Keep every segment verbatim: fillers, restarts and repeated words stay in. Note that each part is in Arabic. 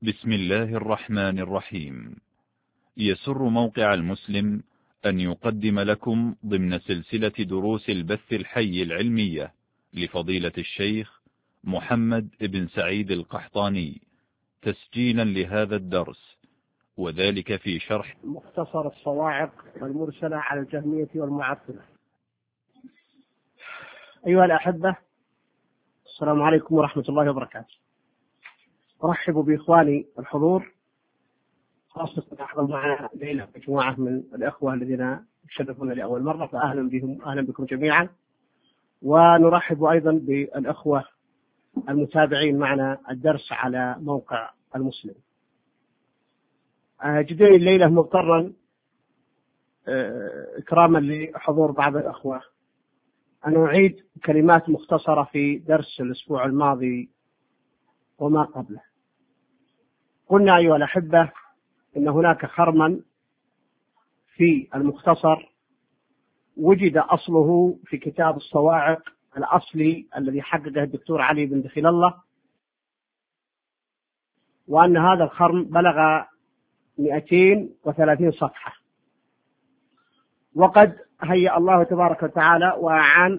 بسم الله الرحمن الرحيم. يسر موقع المسلم أن يقدم لكم ضمن سلسلة دروس البث الحي العلمية لفضيلة الشيخ محمد بن سعيد القحطاني تسجيلا لهذا الدرس، وذلك في شرح مختصر الصواعق والمرسلة على الجهمية والمعطلة. أيها الأحبة، السلام عليكم ورحمة الله وبركاته. أرحب بإخواني الحضور، خاصة أحضر معنا ليلة مجموعة من الأخوة الذين يشرفون لأول مرة، فأهلا بهم أهلا بكم جميعا. ونرحب أيضا بالأخوة المتابعين معنا الدرس على موقع المسلم. جدني الليلة مضطرا إكراما لحضور بعض الأخوة أن أعيد كلمات مختصرة في درس الأسبوع الماضي وما قبله. قلنا أيها الأحبة إن هناك خرما في المختصر وجد أصله في كتاب الصواعق الأصلي الذي حققه الدكتور علي بن دخيل الله، وأن هذا الخرم بلغ مئتين وثلاثين صفحة، وقد هيأ الله تبارك وتعالى وأعان،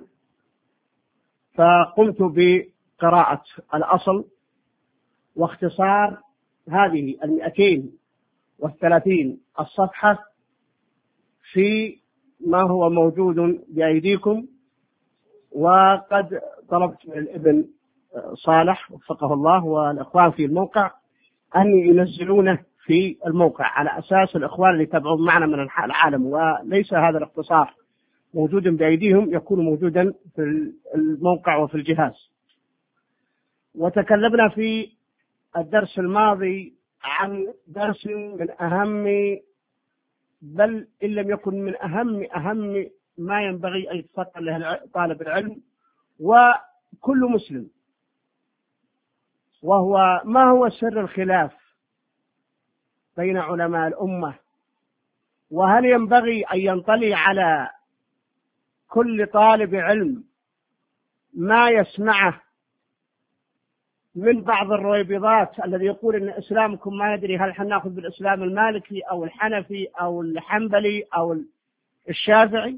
فقمت بقراءة الأصل واختصار هذه المئتين والثلاثين الصفحة في ما هو موجود بأيديكم. وقد طلبت من الابن صالح وفقه الله والإخوان في الموقع أن ينزلونه في الموقع على أساس الإخوان اللي يتابعون معنا من العالم، وليس هذا الاختصار موجودا بأيديهم، يكون موجودا في الموقع وفي الجهاز. وتكلمنا في الدرس الماضي عن درس من أهم، بل إن لم يكن من أهم أهم ما ينبغي أن يتفقه له طالب العلم وكل مسلم، وهو ما هو سر الخلاف بين علماء الأمة، وهل ينبغي أن ينطلي على كل طالب علم ما يسمعه من بعض الرويبضات الذي يقول إن إسلامكم ما ندري هل حناخذ بالإسلام المالكي أو الحنفي أو الحنبلي أو الشافعي.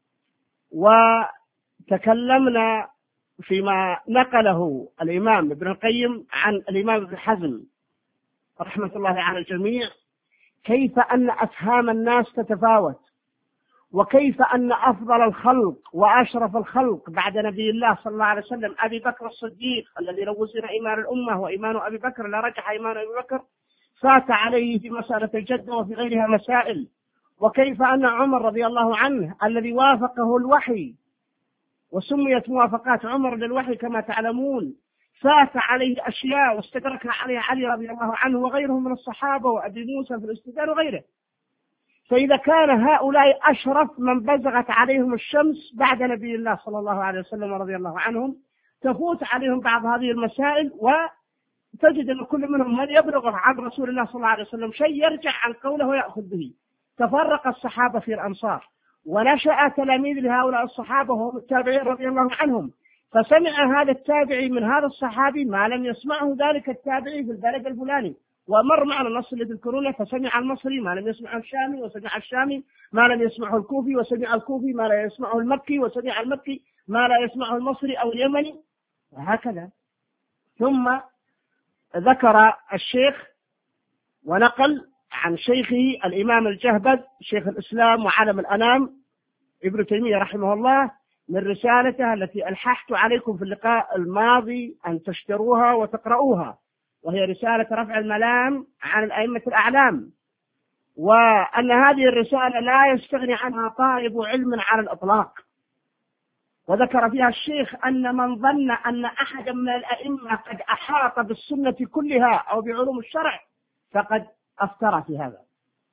وتكلمنا فيما نقله الإمام ابن القيم عن الإمام ابن حزم رحمة الله على الجميع، كيف أن أفهام الناس تتفاوت، وكيف أن أفضل الخلق وأشرف الخلق بعد نبي الله صلى الله عليه وسلم أبي بكر الصديق، الذي لو وزن إيمان الأمة وإيمان أبي بكر لرجح إيمان أبي بكر، فات عليه في مسألة الجدة وفي غيرها مسائل. وكيف أن عمر رضي الله عنه الذي وافقه الوحي، وسميت موافقات عمر للوحي كما تعلمون، فات عليه أشياء واستدرك عليه علي رضي الله عنه وغيره من الصحابة وأبي موسى في الاستدلال وغيره. فإذا كان هؤلاء أشرف من بزغت عليهم الشمس بعد نبي الله صلى الله عليه وسلم رضي الله عنهم، تفوت عليهم بعض هذه المسائل وتجد أن كل منهم من يبلغ عن رسول الله صلى الله عليه وسلم شيء يرجع عن قوله ويأخذ به. تفرق الصحابة في الأمصار، ونشأ تلاميذ لهؤلاء الصحابة وهم التابعين رضي الله عنهم، فسمع هذا التابعي من هذا الصحابي ما لم يسمعه ذلك التابعي في البلد الفلاني، ومر معنا النص اللي تذكرونه، فسمع المصري ما لم يسمعه الشامي، وسمع الشامي ما لم يسمعه الكوفي، وسمع الكوفي ما لا يسمعه المكي، وسمع المكي ما لا يسمعه المصري أو اليمني، وهكذا. ثم ذكر الشيخ ونقل عن شيخه الإمام الجهبذ شيخ الإسلام وعالم الأنام ابن تيمية رحمه الله من رسالته التي ألححت عليكم في اللقاء الماضي أن تشتروها وتقرؤوها، وهي رسالة رفع الملام عن الأئمة الأعلام، وأن هذه الرسالة لا يستغني عنها طالب علم على الإطلاق. وذكر فيها الشيخ أن من ظن أن أحدا من الأئمة قد أحاط بالسنة كلها أو بعلوم الشرع فقد أفترى في هذا.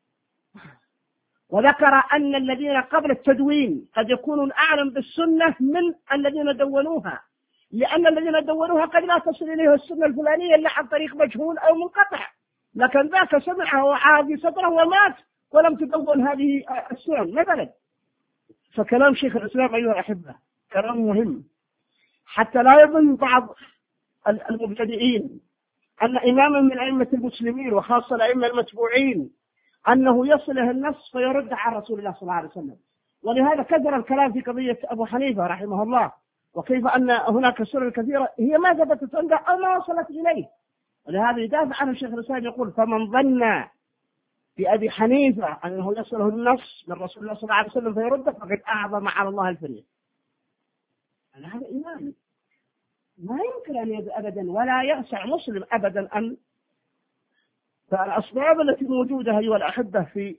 وذكر أن الذين قبل التدوين قد يكونون أعلم بالسنة من الذين دونوها، لأن الذين دونوها قد لا تصل إليه السنة الفلانية إلا عن طريق مجهول أو منقطع، لكن ذاك سمعه وعادي صدره ومات ولم تدون هذه السنن مثلا. فكلام شيخ الإسلام أيها الأحبة كلام مهم، حتى لا يظن بعض المبتدئين أن إماما من أئمة المسلمين وخاصة الأئمة المتبوعين أنه يصله النص فيرد عن رسول الله صلى الله عليه وسلم. ولهذا كثر الكلام في قضية أبو حنيفة رحمه الله، وكيف أن هناك سنن كثيرة هي ما ثبتت عنده أو ما وصلت إليه، ولهذا يدافع عنه الشيخ الإسلام يقول: فمن ظن بأبي حنيفة أنه يصله النص من رسول الله صلى الله عليه وسلم فيرده فقد أعظم على الله الفريق. هذا إيمان ما يمكن أن يد أبدا، ولا يسع مسلم أبدا أن. فالأسباب التي موجودة أيها الأحبة في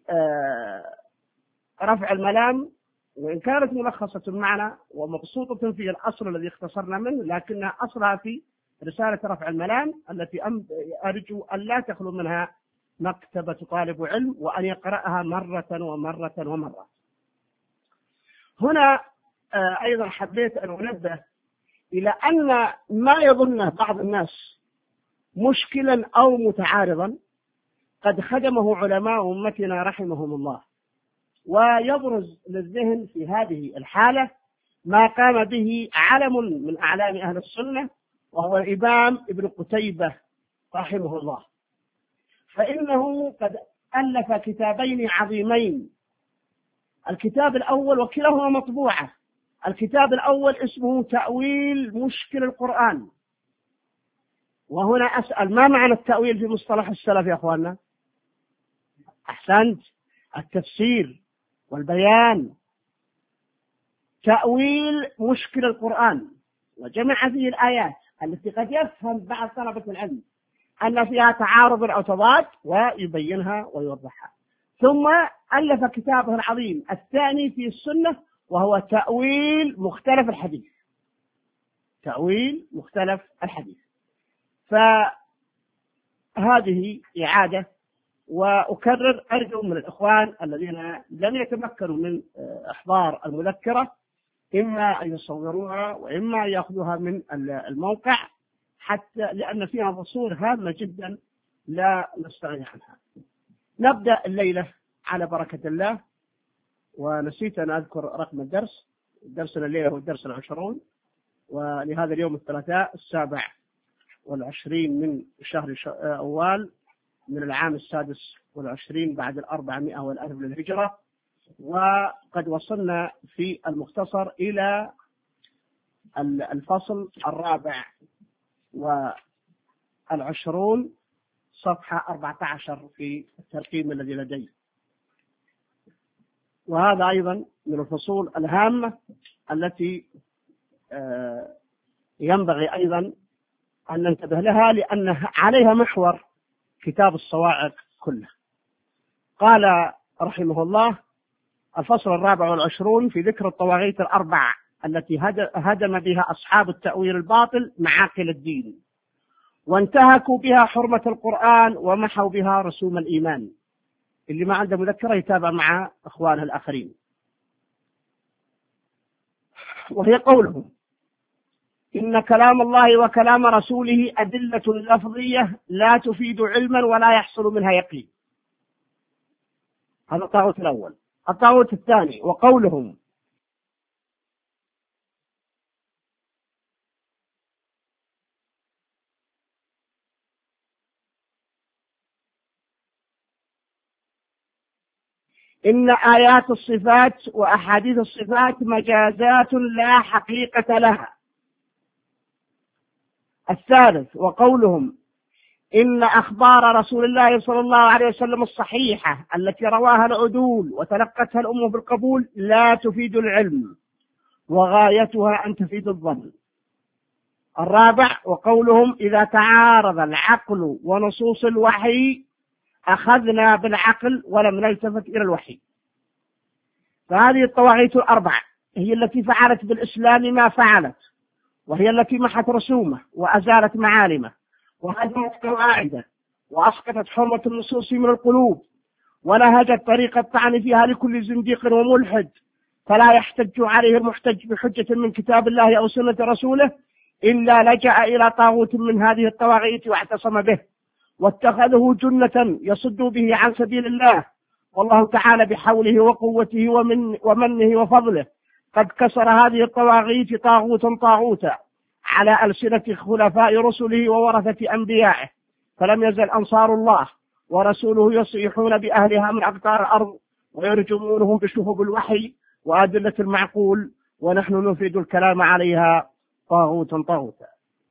رفع الملام وإن كانت ملخصة معنا ومبسوطة في الأصل الذي اختصرنا منه، لكنها أصلها في رسالة رفع الملام التي أرجو أن لا تخلو منها مكتبة طالب علم وأن يقرأها مرة ومرة ومرة. هنا أيضا حبيت أن أنبه إلى أن ما يظنه بعض الناس مشكلا أو متعارضا قد خدمه علماء أمتنا رحمهم الله، ويبرز للذهن في هذه الحالة ما قام به علم من أعلام أهل السنة وهو الإمام ابن قتيبة رحمه الله، فإنه قد ألف كتابين عظيمين. الكتاب الأول وكلاهما مطبوعة، الكتاب الأول اسمه تأويل مشكل القرآن. وهنا أسأل: ما معنى التأويل في مصطلح السلف يا أخواننا؟ أحسنت، التفسير والبيان. تأويل مشكل القرآن، وجمع فيه الآيات التي قد يفهم بعض طلبة العلم أن فيها تعارض أو تضاد ويبينها ويوضحها. ثم ألف كتابه العظيم الثاني في السنة وهو تأويل مختلف الحديث. تأويل مختلف الحديث. فهذه إعادة، وأكرر أرجو من الإخوان الذين لم يتمكنوا من إحضار المذكرة إما أن يصوروها وإما أن يأخذوها من الموقع، حتى لأن فيها فصول هامة جدا لا نستغني عنها. نبدأ الليلة على بركة الله. ونسيت أن أذكر رقم الدرس. درسنا الليلة هو الدرس العشرون، ولهذا اليوم الثلاثاء السابع والعشرين من شهر أوال من العام السادس والعشرين بعد الأربعمائة والألف للهجرة. وقد وصلنا في المختصر إلى الفصل الرابع والعشرون صفحة أربعة عشر في الترقيم الذي لدي، وهذا أيضا من الفصول الهامة التي ينبغي أيضا أن ننتبه لها لأن عليها محور كتاب الصواعق كله. قال رحمه الله: الفصل الرابع والعشرون في ذكر الطواغيت الأربع التي هدم بها أصحاب التأويل الباطل معاقل الدين، وانتهكوا بها حرمة القرآن ومحوا بها رسوم الإيمان. اللي ما عنده مذكرة يتابع مع أخوانه الآخرين. وهي قولهم: إن كلام الله وكلام رسوله أدلة لفظية لا تفيد علما ولا يحصل منها يقين. هذا الطاغوت الأول. الطاغوت الثاني وقولهم: إن آيات الصفات وأحاديث الصفات مجازات لا حقيقة لها. الثالث وقولهم: إن أخبار رسول الله صلى الله عليه وسلم الصحيحة التي رواها العدول وتلقتها الأمة بالقبول لا تفيد العلم وغايتها أن تفيد الظن. الرابع وقولهم: إذا تعارض العقل ونصوص الوحي أخذنا بالعقل ولم نلتفت إلى الوحي. فهذه الطواغيت الأربعة هي التي فعلت بالإسلام ما فعلت، وهي التي محت رسومه وأزالت معالمه وهدمت قواعده وأسقطت حرمة النصوص من القلوب ونهجت طريق الطعن فيها لكل زنديق وملحد، فلا يحتج عليه المحتج بحجة من كتاب الله أو سنة رسوله إلا لجأ إلى طاغوت من هذه الطواغيت واعتصم به واتخذه جنة يصد به عن سبيل الله. والله تعالى بحوله وقوته ومن ومنه وفضله قد كسر هذه الطواغيت طاغوتا طاغوتا على ألسنة خلفاء رسله وورثة أنبيائه، فلم يزل أنصار الله ورسوله يصيحون بأهلها من أقطار الأرض ويرجمونهم بشهب الوحي وأدلة المعقول، ونحن نفيد الكلام عليها طاغوتا طاغوتا.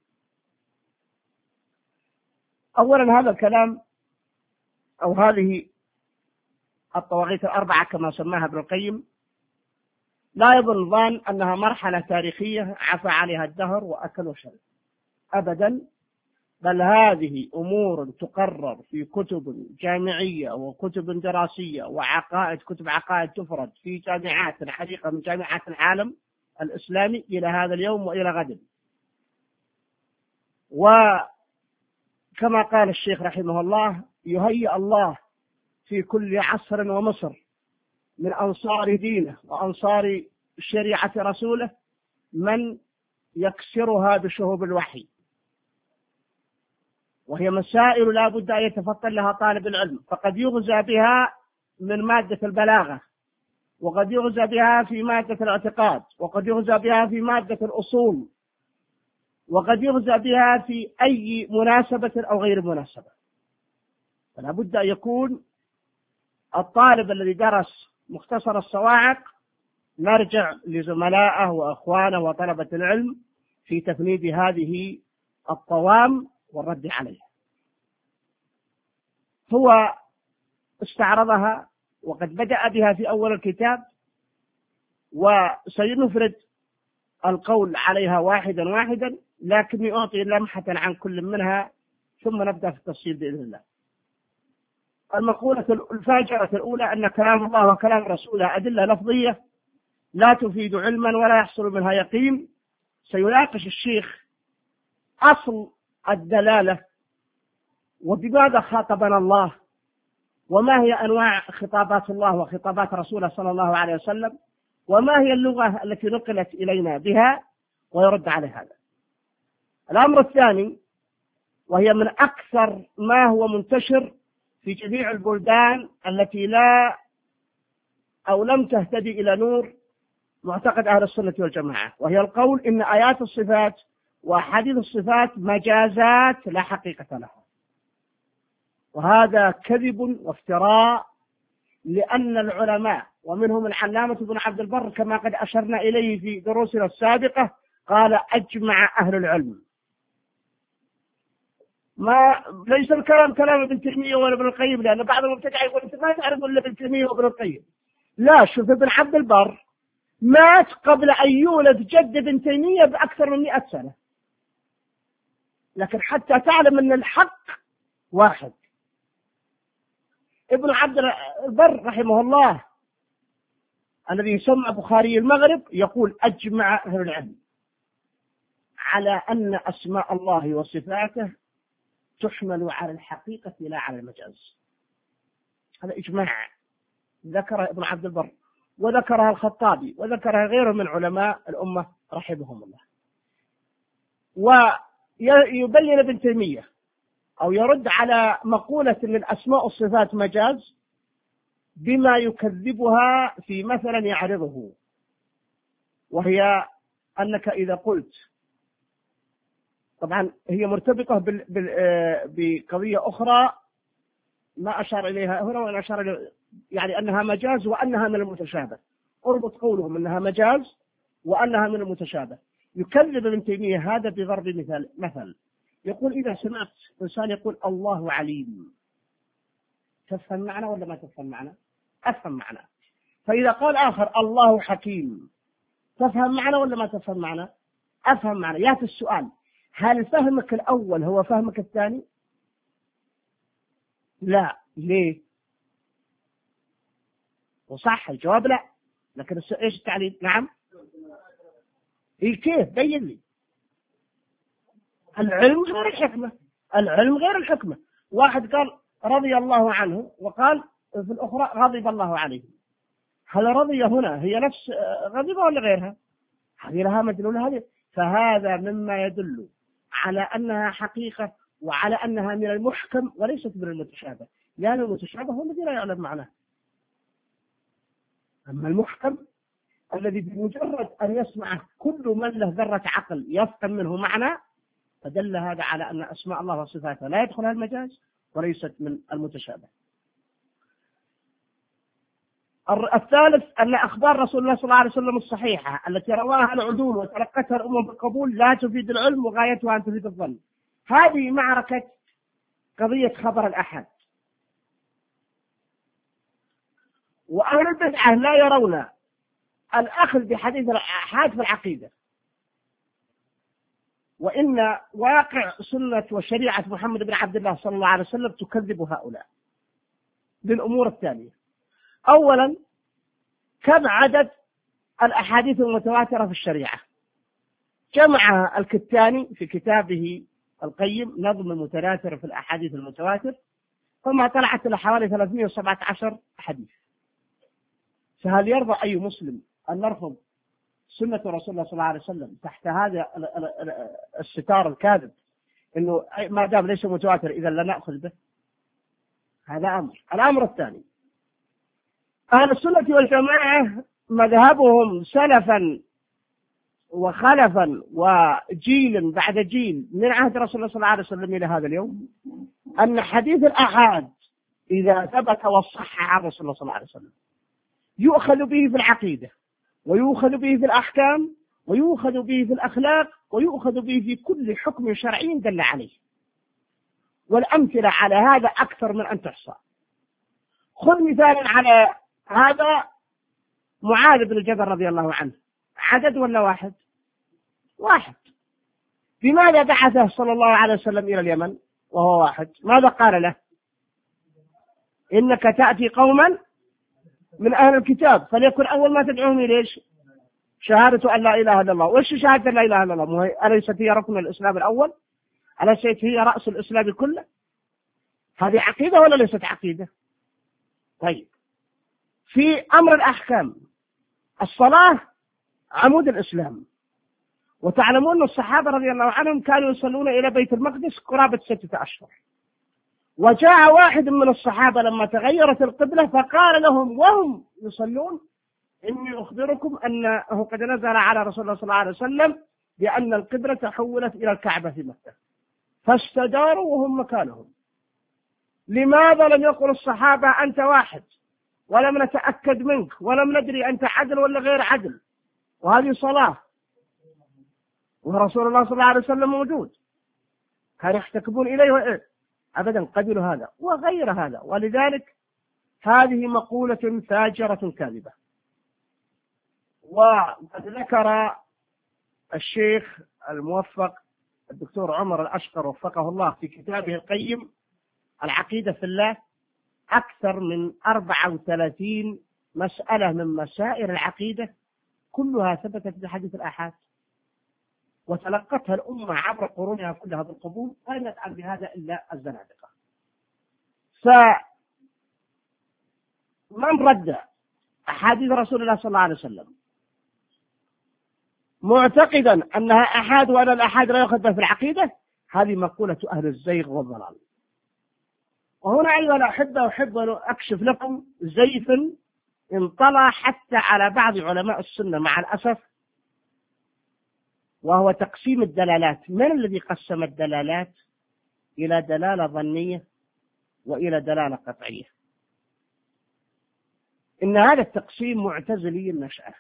أولا هذا الكلام أو هذه الطواغيت الأربعة كما سماها ابن القيم لا يظن ظان أنها مرحلة تاريخية عفى عليها الدهر وأكل وشرب أبدا، بل هذه أمور تقرر في كتب جامعية وكتب دراسية وعقائد، كتب عقائد تفرد في جامعات الحقيقة من جامعات العالم الإسلامي إلى هذا اليوم وإلى غد. وكما قال الشيخ رحمه الله يهيئ الله في كل عصر ومصر من أنصار دينه وأنصار شريعة رسوله من يكسرها بشهوب الوحي، وهي مسائل لا بد أن يتفطن لها طالب العلم، فقد يغزى بها من مادة البلاغة، وقد يغزى بها في مادة الاعتقاد، وقد يغزى بها في مادة الأصول، وقد يغزى بها في أي مناسبة أو غير مناسبة. فلا بد أن يكون الطالب الذي درس مختصر الصواعق نرجع لزملائه وأخوانه وطلبة العلم في تفنيد هذه الطوام والرد عليها. هو استعرضها وقد بدأ بها في أول الكتاب، وسينفرد القول عليها واحدا واحدا، لكني أعطي لمحة عن كل منها ثم نبدأ في التفصيل بإذن الله. المقولة الفاجرة الأولى أن كلام الله وكلام رسوله أدلة لفظية لا تفيد علما ولا يحصل منها يقين. سيناقش الشيخ أصل الدلالة، وبماذا خاطبنا الله، وما هي أنواع خطابات الله وخطابات رسوله صلى الله عليه وسلم، وما هي اللغة التي نقلت إلينا بها، ويرد على هذا. الأمر الثاني، وهي من أكثر ما هو منتشر في جميع البلدان التي لا أو لم تهتدي إلى نور معتقد أهل السنة والجماعة، وهي القول إن آيات الصفات وأحاديث الصفات مجازات لا حقيقة لها. وهذا كذب وافتراء، لأن العلماء ومنهم العلامة ابن عبد البر كما قد أشرنا إليه في دروسنا السابقة قال أجمع أهل العلم. ما ليس الكلام كلام ابن تيمية ولا ابن القيم، لأن بعض المبتدعين يقول أنت ما تعرف إلا ابن تيمية وابن القيم. لا، شوف ابن عبد البر مات قبل أن يولد جد ابن تيمية بأكثر من مئة سنة، لكن حتى تعلم أن الحق واحد. ابن عبد البر رحمه الله الذي يسمى بخاري المغرب يقول أجمع أهل العلم على أن أسماء الله وصفاته تحمل على الحقيقة لا على المجاز. هذا إجماع ذكره ابن عبد البر، وذكرها الخطابي، وذكرها غيره من علماء الأمة رحمهم الله. ويبين ابن تيمية أو يرد على مقولة أن الأسماء والصفات مجاز بما يكذبها في مثلا يعرضه، وهي أنك إذا قلت، طبعا هي مرتبطة بقضية أخرى ما أشار إليها هنا وأنا أشار إليه، يعني أنها مجاز وأنها من المتشابه. اربط قولهم أنها مجاز وأنها من المتشابه. يكذب ابن تيمية هذا بضرب مثال مثل يقول إذا سمعت إنسان يقول الله عليم، تفهم معنى ولا ما تفهم معنى؟ أفهم معنى. فإذا قال آخر الله حكيم، تفهم معنى ولا ما تفهم معنى؟ أفهم معنى. يأتي السؤال، هل فهمك الأول هو فهمك الثاني؟ لا. ليه؟ وصح الجواب لا، لكن إيش التعليل؟ نعم. إيه كيف؟ بين لي. العلم غير الحكمة، العلم غير الحكمة. واحد قال رضي الله عنه وقال في الأخرى غضب الله عليه، هل رضي هنا هي نفس غضب ولا غيرها؟ هذه لها مدلول هذه. فهذا مما يدل على أنها حقيقة وعلى أنها من المحكم وليست من المتشابه، لأن يعني المتشابه هو الذي لا يعلم معناه، أما المحكم الذي بمجرد أن يسمع كل من له ذرة عقل يفهم منه معنى فدل هذا على أن أسماء الله وصفاته لا يدخلها المجاز وليست من المتشابه. الثالث أن أخبار رسول الله صلى الله عليه وسلم الصحيحة التي رواها العدول وتلقتها الأمم بالقبول لا تفيد العلم وغايتها أن تفيد الظن. هذه معركة قضية خبر الأحد. وأهل البدعة لا يرون الأخذ بحديث الآحاد في العقيدة، وإن واقع سنة وشريعة محمد بن عبد الله صلى الله عليه وسلم تكذب هؤلاء بالأمور التالية. أولا، كم عدد الأحاديث المتواترة في الشريعة؟ جمعها الكتاني في كتابه القيم نظم المتناثر في الأحاديث المتواتر، ثم طلعت إلى حوالي ثلاثمائة وسبعة عشر حديث. فهل يرضى أي مسلم أن نرفض سنة رسول الله صلى الله عليه وسلم تحت هذا الستار الكاذب إنه ما دام ليس متواتر إذا لا نأخذ به؟ هذا أمر. الأمر الثاني، أهل السنة والجماعة مذهبهم سلفا وخلفا وجيل بعد جيل من عهد رسول الله صلى الله عليه وسلم إلى هذا اليوم أن حديث الآحاد إذا ثبت وصح عن رسول الله صلى الله عليه وسلم يؤخذ به في العقيدة، ويؤخذ به في الأحكام، ويؤخذ به في الأخلاق، ويؤخذ به في كل حكم شرعي دل عليه. والأمثلة على هذا أكثر من أن تحصى. خذ مثالا على هذا معاذ بن جبل رضي الله عنه، عدد ولا واحد؟ واحد. بماذا بعثه صلى الله عليه وسلم إلى اليمن وهو واحد؟ ماذا قال له؟ إنك تأتي قوما من أهل الكتاب فليكن أول ما تدعوهم إليش شهادة أن لا إله إلا الله. وإيش شهادة لا إله إلا الله؟ أليست هي ركن الإسلام الأول؟ أليست هي رأس الإسلام كله؟ هذه عقيدة ولا ليست عقيدة؟ طيب، في أمر الأحكام، الصلاة عمود الإسلام، وتعلمون أن الصحابة رضي الله عنهم كانوا يصلون إلى بيت المقدس قرابة ستة أشهر، وجاء واحد من الصحابة لما تغيرت القبلة فقال لهم وهم يصلون إني أخبركم أنه قد نزل على رسول الله صلى الله عليه وسلم بأن القبلة تحولت إلى الكعبة في مكة، فاستداروا وهم مكانهم. لماذا لم يقل الصحابة أنت واحد ولم نتأكد منك ولم ندري أنت عدل ولا غير عدل، وهذه صلاة ورسول الله صلى الله عليه وسلم موجود، كانوا يحتكبون إليه وإيه؟ أبدا، قبلوا هذا وغير هذا. ولذلك هذه مقولة فاجرة كاذبة. وقد ذكر الشيخ الموفق الدكتور عمر الأشقر وفقه الله في كتابه القيم العقيدة في الله أكثر من أربعة وثلاثين مسألة من مسائل العقيدة كلها ثبتت بحديث الآحاد، وتلقتها الأمة عبر قرونها كلها بالقبول، ولم يفعل بهذا إلا الزنادقة. فمن رد أحاديث رسول الله صلى الله عليه وسلم معتقدا أنها أحاد وأن الأحاد لا يؤخذ بها في العقيدة، هذه مقولة أهل الزيغ والضلال. وهنا أيها الأحبة أحب أن أكشف لكم زيفا انطلع حتى على بعض علماء السنة مع الأسف، وهو تقسيم الدلالات. من الذي قسم الدلالات إلى دلالة ظنية وإلى دلالة قطعية؟ إن هذا التقسيم معتزلي النشأة.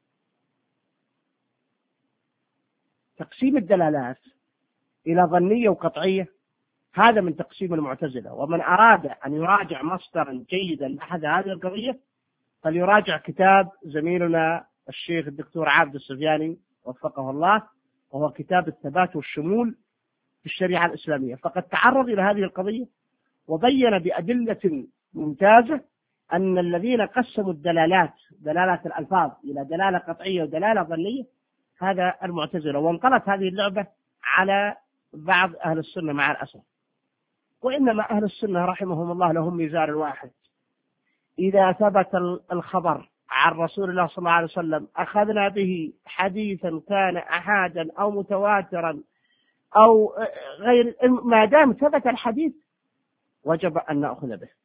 تقسيم الدلالات إلى ظنية وقطعية هذا من تقسيم المعتزلة. ومن أراد أن يراجع مصدرا جيدا لأحد هذه القضية فليراجع كتاب زميلنا الشيخ الدكتور عابد السفياني وفقه الله، وهو كتاب الثبات والشمول في الشريعة الإسلامية. فقد تعرض إلى هذه القضية وبين بأدلة ممتازة أن الذين قسموا الدلالات دلالات الألفاظ إلى دلالة قطعية ودلالة ظنية هذا المعتزلة. وانقلت هذه اللعبة على بعض أهل السنة مع الأسف. وإنما أهل السنة رحمهم الله لهم ميزان واحد: إذا ثبت الخبر عن رسول الله صلى الله عليه وسلم أخذنا به حديثا كان أحادا أو متواترا أو غير، ما دام ثبت الحديث وجب أن نأخذ به.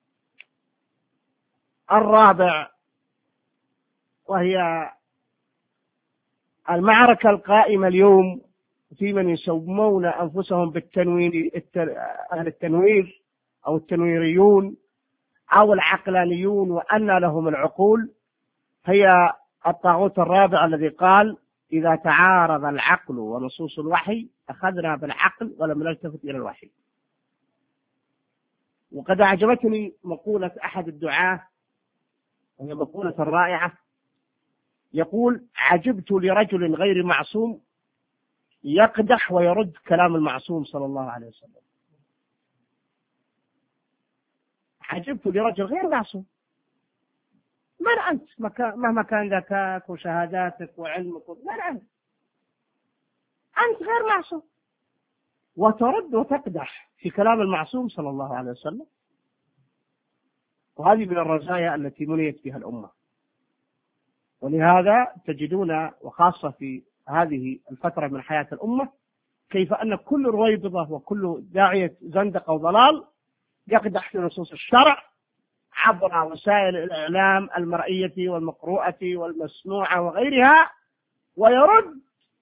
الرابع، وهي المعركة القائمة اليوم في من يسمون أنفسهم بالتنوير، أهل التنوير أو التنويريون أو العقلانيون وأن لهم العقول، هي الطاغوت الرابع الذي قال: إذا تعارض العقل ونصوص الوحي أخذنا بالعقل ولم نلتفت إلى الوحي. وقد أعجبتني مقولة أحد الدعاة، وهي مقولة رائعة، يقول: عجبت لرجل غير معصوم يقدح ويرد كلام المعصوم صلى الله عليه وسلم. عجبت لرجل غير معصوم، من أنت مهما كان ذكاك وشهاداتك وعلمك، من أنت؟ أنت غير معصوم وترد وتقدح في كلام المعصوم صلى الله عليه وسلم. وهذه من الرزايا التي منيت بها الأمة. ولهذا تجدون وخاصة في هذه الفترة من حياة الأمة كيف أن كل رويبضة وكل داعية زندقة وضلال يقدح في نصوص الشرع عبر وسائل الإعلام المرئية والمقروءة والمسموعة وغيرها، ويرد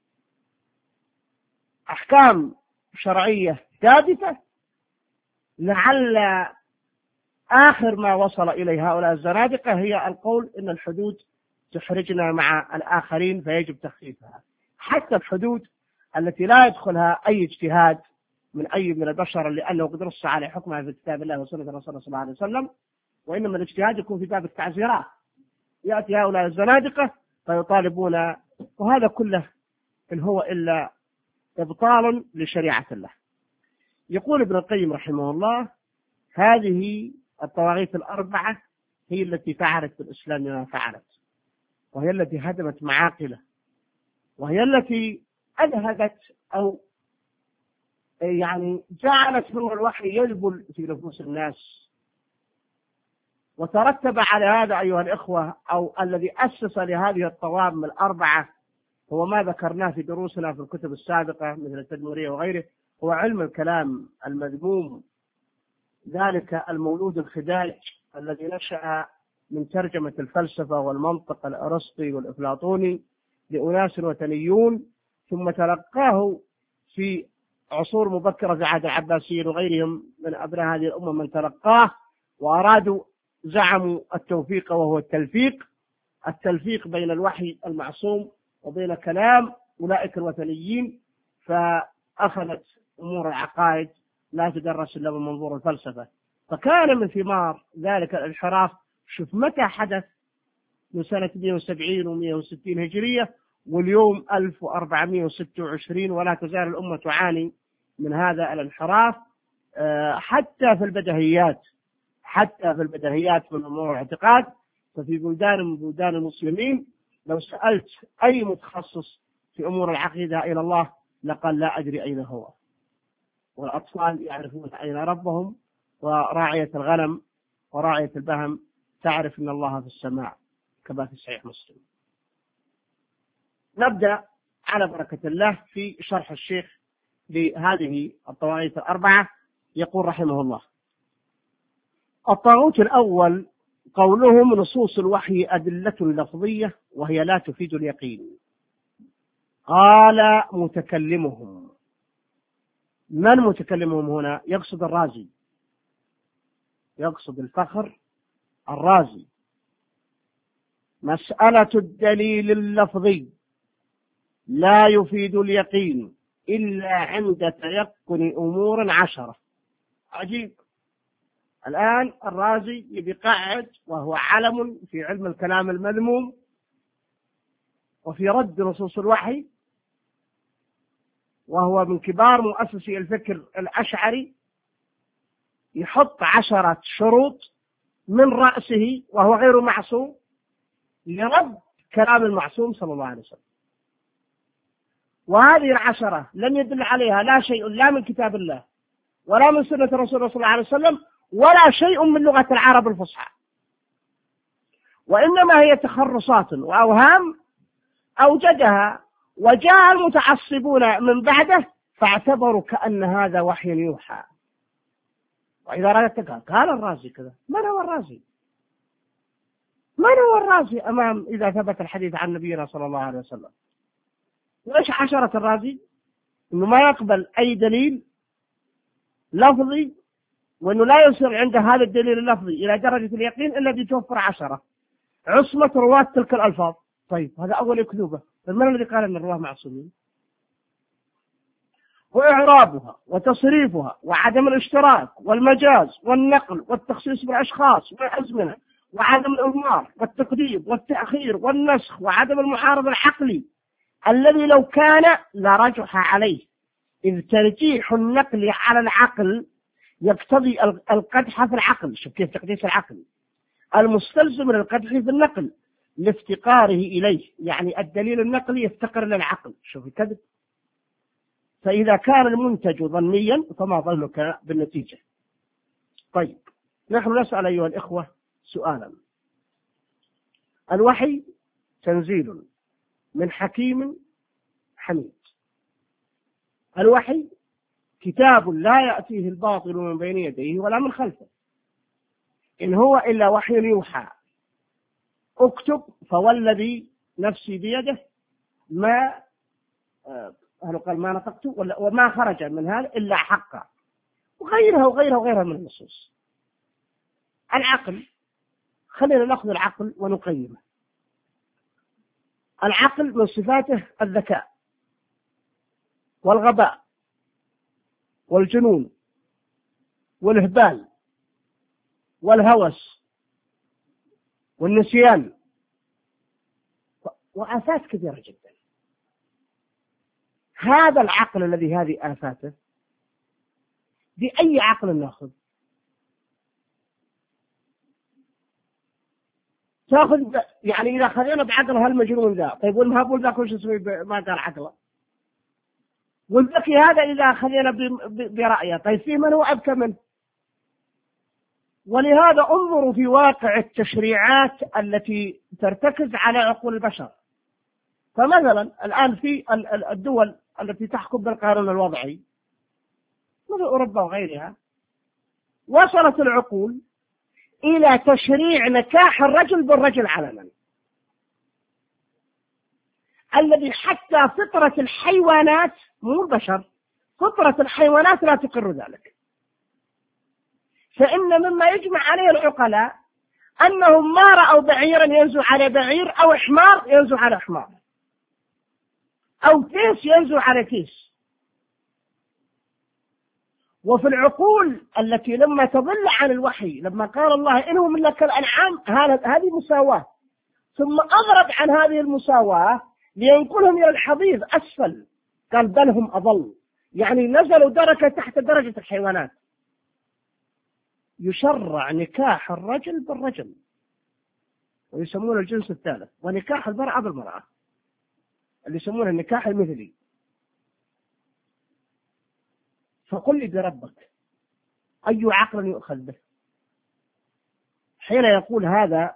أحكام شرعية ثابتة لعل آخر ما وصل إليه هؤلاء الزنادقة هي القول إن الحدود تحرجنا مع الآخرين فيجب تخفيفها. حتى الحدود التي لا يدخلها أي اجتهاد من أي من البشر، لأنه قد نص على حكمها في كتاب الله وسنة الرسول صلى الله عليه وسلم، وإنما الاجتهاد يكون في باب التعزيرات. يأتي هؤلاء الزنادقة فيطالبون، وهذا كله إن هو إلا إبطال لشريعة الله. يقول ابن القيم رحمه الله: هذه الطواغيت الأربعة هي التي فعلت بالإسلام ما فعلت، وهي التي هدمت معاقله، وهي التي أذهبت أو يعني جعلت نور الوحي يذبل في نفوس الناس. وترتب على هذا أيها الإخوة، أو الذي أسس لهذه الطوام الأربعة هو ما ذكرناه في دروسنا في الكتب السابقة مثل التدمرية وغيره، هو علم الكلام المذموم، ذلك المولود الخداج الذي نشأ من ترجمة الفلسفة والمنطق الأرسطي والأفلاطوني لأناس وثنيون، ثم تلقاه في عصور مبكرة في عهد العباسيين وغيرهم من أبناء هذه الأمة من تلقاه وأرادوا زعموا التوفيق وهو التلفيق التلفيق بين الوحي المعصوم وبين كلام أولئك الوثنيين، فأخذت أمور العقائد لا تدرس إلا من منظور الفلسفة. فكان من ثمار ذلك الانحراف، شوف متى حدث، من سنة مئة وسبعين ومئة وستين هجرية، واليوم ألف وأربعمئة وستة وعشرين، ولا تزال الأمة تعاني من هذا الانحراف حتى في البدهيات حتى في البدهيات من أمور الاعتقاد. ففي بلدان من بلدان المسلمين لو سألت أي متخصص في أمور العقيدة إلى الله لقال لا أدري أين هو، والأطفال يعرفون أين ربهم، وراعية الغنم وراعية البهم تعرف أن الله في السماء كما في صحيح مسلم. نبدأ على بركة الله في شرح الشيخ لهذه الطواغيت الأربعة. يقول رحمه الله: الطاغوت الأول قولهم نصوص الوحي أدلة لفظية وهي لا تفيد اليقين. قال متكلمهم. من متكلمهم هنا؟ يقصد الرازي، يقصد الفخر الرازي. مسألة الدليل اللفظي لا يفيد اليقين إلا عند تيقن أمور عشرة. عجيب. الآن الرازي يقعد وهو علم في علم الكلام المذموم وفي رد نصوص الوحي، وهو من كبار مؤسسي الفكر الأشعري، يحط عشرة شروط من رأسه وهو غير معصوم لرد كلام المعصوم صلى الله عليه وسلم. وهذه العشرة لم يدل عليها لا شيء لا من كتاب الله ولا من سنة الرسول صلى الله عليه وسلم ولا شيء من لغة العرب الفصحى، وإنما هي تخرصات وأوهام أوجدها، وجاء المتعصبون من بعده فاعتبروا كأن هذا وحي يوحى. وإذا رأيت قال الرازي كذا، من هو الرازي؟ من هو الرازي أمام إذا ثبت الحديث عن نبينا صلى الله عليه وسلم؟ وإيش عشرة الرازي؟ إنه ما يقبل أي دليل لفظي، وأنه لا يصل عند هذا الدليل اللفظي إلى درجة اليقين إلا بتوفر عشرة عصمة رواة تلك الألفاظ. طيب هذا أول أكذوبة. من الذي قال أن الرواه معصومين؟ وإعرابها وتصريفها وعدم الاشتراك والمجاز والنقل والتخصيص بالأشخاص والأزمنة وعدم الإضمار والتقديم والتأخير والنسخ وعدم المعارضة العقلي الذي لو كان لرجح عليه، إذ ترجيح النقل على العقل يقتضي القدح في العقل. شوف كيف تقديس العقل المستلزم للقدح في النقل لافتقاره إليه، يعني الدليل النقلي يفتقر للعقل. شوف الكذب. فإذا كان المنتج ظنيا فما ظنك بالنتيجة؟ طيب نحن نسأل أيها الإخوة سؤالا. الوحي تنزيل من حكيم حميد. الوحي كتاب لا يأتيه الباطل من بين يديه ولا من خلفه، إن هو إلا وحي يوحى. اكتب فوالذي نفسي بيده ما أهل قال ما نطقت وما خرج من هذا إلا حقا، وغيرها وغيرها وغيرها من النصوص. العقل، خلينا نأخذ العقل ونقيمه. العقل من صفاته الذكاء والغباء والجنون والإهبال والهوس والنسيان وآفات كثيرة جدا. هذا العقل الذي هذه آفاته بأي عقل نأخذ؟ تأخذ يعني إذا خذينا بعقل هالمجنون ذا، طيب والمهبول ذا كل شيء ما قال عقله، والذكي هذا إذا خذينا برأيه، طيب فيه من هو أذكى منه؟ ولهذا انظروا في واقع التشريعات التي ترتكز على عقول البشر. فمثلا الآن في الدول التي تحكم بالقانون الوضعي مثل أوروبا وغيرها، وصلت العقول إلى تشريع نكاح الرجل بالرجل علنا، الذي حتى فطرة الحيوانات مو البشر، فطرة الحيوانات لا تقر ذلك. فإن مما يجمع عليه العقلاء أنهم ما رأوا بعيرا ينزو على بعير أو حمار ينزو على حمار أو تيس ينزو على تيس. وفي العقول التي لما تضل عن الوحي، لما قال الله إنهم لك الأنعام، هذه مساواة، ثم أغرب عن هذه المساواة لينقلهم إلى الحضيض أسفل، قال بل هم أضل، يعني نزلوا درجة تحت درجة الحيوانات. يشرع نكاح الرجل بالرجل ويسمونه الجنس الثالث، ونكاح المرأة بالمرأة اللي يسمونه النكاح المثلي. فقل لي بربك أي عقل يؤخذ به حين يقول هذا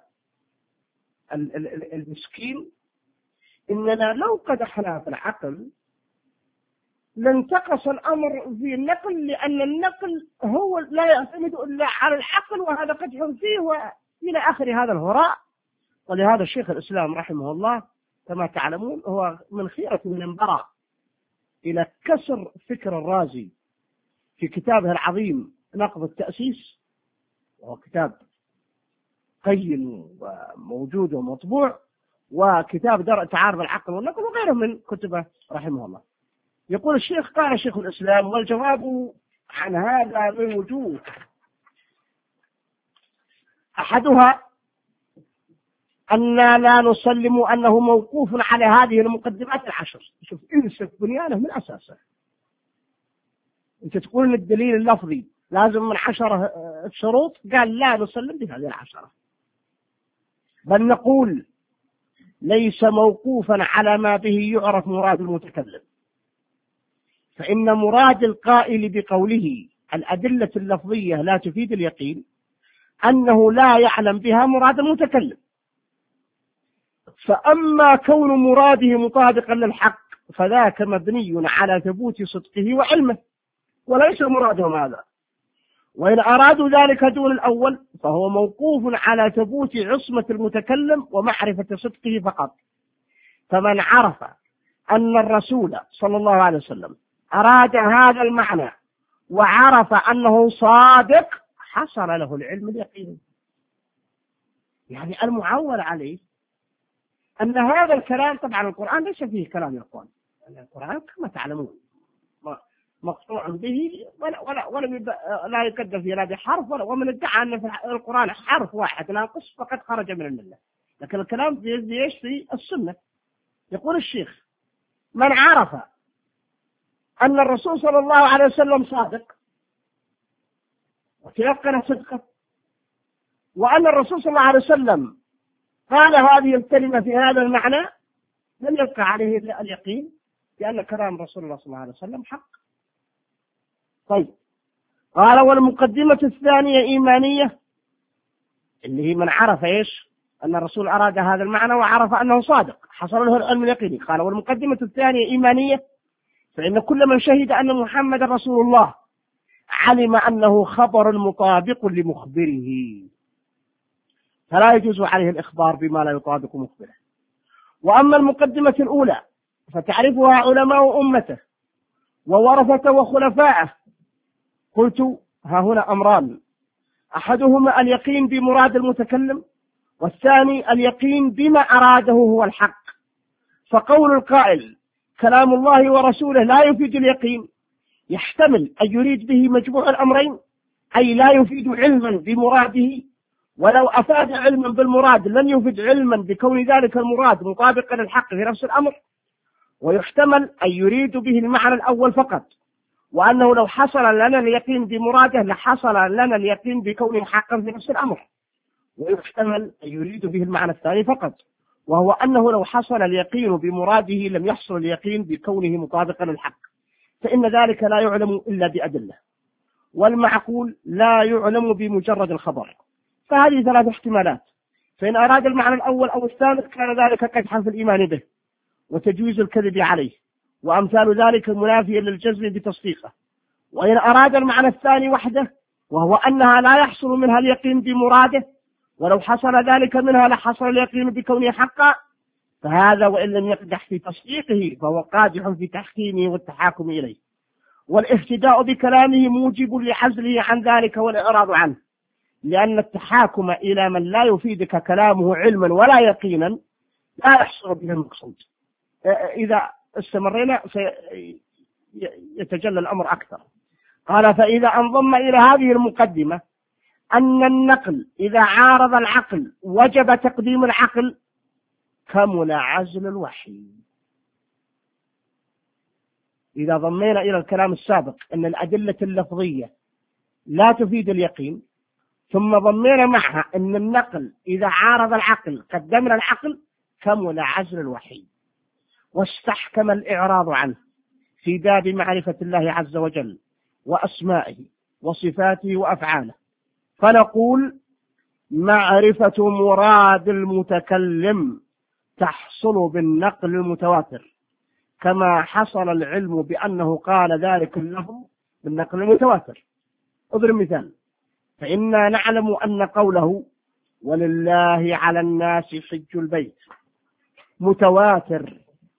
المسكين إننا لو قدحنا في العقل لانتقص الأمر في النقل، لأن النقل هو لا يعتمد إلا على العقل، وهذا قدح فيه وإلى آخر هذا الهراء. ولهذا الشيخ الإسلام رحمه الله كما تعلمون هو من خيرة من انبرى إلى كسر فكر الرازي في كتابه العظيم نقض التأسيس، وهو كتاب قيم وموجود ومطبوع، وكتاب درء تعارض العقل والنقل، وغيره من كتبه رحمه الله. يقول الشيخ قال شيخ الإسلام والجواب عن هذا من وجوه. أحدها أننا لا نسلم أنه موقوف على هذه المقدمات العشر. شوف انسف بنيانه من أساسه. أنت تقول أن الدليل اللفظي لازم من عشرة شروط، قال لا نسلم بهذه العشرة، بل نقول ليس موقوفا على ما به يعرف مراد المتكلم، فإن مراد القائل بقوله الأدلة اللفظية لا تفيد اليقين أنه لا يعلم بها مراد المتكلم. فأما كون مراده مطابقا للحق فذاك مبني على ثبوت صدقه وعلمه، وليس مرادهم هذا. وإن أرادوا ذلك دون الأول فهو موقوف على ثبوت عصمة المتكلم ومعرفة صدقه فقط. فمن عرف أن الرسول صلى الله عليه وسلم أراد هذا المعنى وعرف أنه صادق حصل له العلم اليقيني. يعني المعول عليه أن هذا الكلام، طبعا القرآن ليس فيه كلام يا أخوان، القرآن كما تعلمون مقطوع به ولا ولا ولا لا يكذب فيه لا بحرف ولا، ومن ادعى أن في القرآن حرف واحد ناقص فقد خرج من الملة. لكن الكلام في ايش؟ في السنة. يقول الشيخ: من عرف أن الرسول صلى الله عليه وسلم صادق وتيقن صدقه، وأن الرسول صلى الله عليه وسلم قال هذه الكلمة في هذا المعنى، لم يبقى عليه إلا اليقين بأن كلام رسول الله صلى الله عليه وسلم حق. طيب، قال: والمقدمة الثانية إيمانية، اللي هي من عرف إيش؟ أن الرسول أراد هذا المعنى وعرف أنه صادق حصل له العلم اليقيني. قال: والمقدمة الثانية إيمانية، فإن كل من شهد أن محمد رسول الله علم أنه خبر مطابق لمخبره، فلا يجوز عليه الإخبار بما لا يطابق مخبره. وأما المقدمة الأولى فتعرفها علماء أمته وورثته وخلفائه. قلت: ها هنا أمران: أحدهما اليقين بمراد المتكلم، والثاني اليقين بما أراده هو الحق. فقول القائل كلام الله ورسوله لا يفيد اليقين يحتمل أن يريد به مجموع الأمرين، أي لا يفيد علما بمراده، ولو أفاد علما بالمراد لن يفيد علما بكون ذلك المراد مطابقا للحق في نفس الأمر. ويحتمل أن يريد به المعنى الأول فقط، وأنه لو حصل لنا اليقين بمراده لحصل لنا اليقين بكونه حقا في نفس الأمر. ويحتمل أن يريد به المعنى الثاني فقط، وهو أنه لو حصل اليقين بمراده لم يحصل اليقين بكونه مطابقا للحق، فإن ذلك لا يعلم إلا بأدلة، والمعقول لا يعلم بمجرد الخبر. فهذه ثلاث احتمالات، فإن أراد المعنى الأول أو الثالث كان ذلك قدحا في الإيمان به وتجويز الكذب عليه، وأمثال ذلك منافيا للجزم بتصديقه. وإن أراد المعنى الثاني وحده، وهو أنها لا يحصل منها اليقين بمراده، ولو حصل ذلك منها لحصل اليقين بكونه حقا، فهذا وإن لم يقدح في تصديقه فهو قادح في تحكيمه والتحاكم إليه، والاهتداء بكلامه موجب لعزله عن ذلك والإعراض عنه، لأن التحاكم إلى من لا يفيدك كلامه علما ولا يقينا لا يحصل به المقصود. إذا استمرنا سيتجلى الأمر أكثر. قال: فإذا انضم إلى هذه المقدمة أن النقل إذا عارض العقل وجب تقديم العقل، كمل عزل الوحي. إذا ضمينا إلى الكلام السابق أن الأدلة اللفظية لا تفيد اليقين، ثم ضمينا معها أن النقل إذا عارض العقل قدمنا العقل، كمل عزل الوحي واستحكم الإعراض عنه في باب معرفة الله عز وجل وأسمائه وصفاته وأفعاله. فنقول: معرفة مراد المتكلم تحصل بالنقل المتواتر، كما حصل العلم بأنه قال ذلك اللفظ بالنقل المتواتر. اضرب مثال: فإنا نعلم أن قوله ولله على الناس حج البيت متواتر،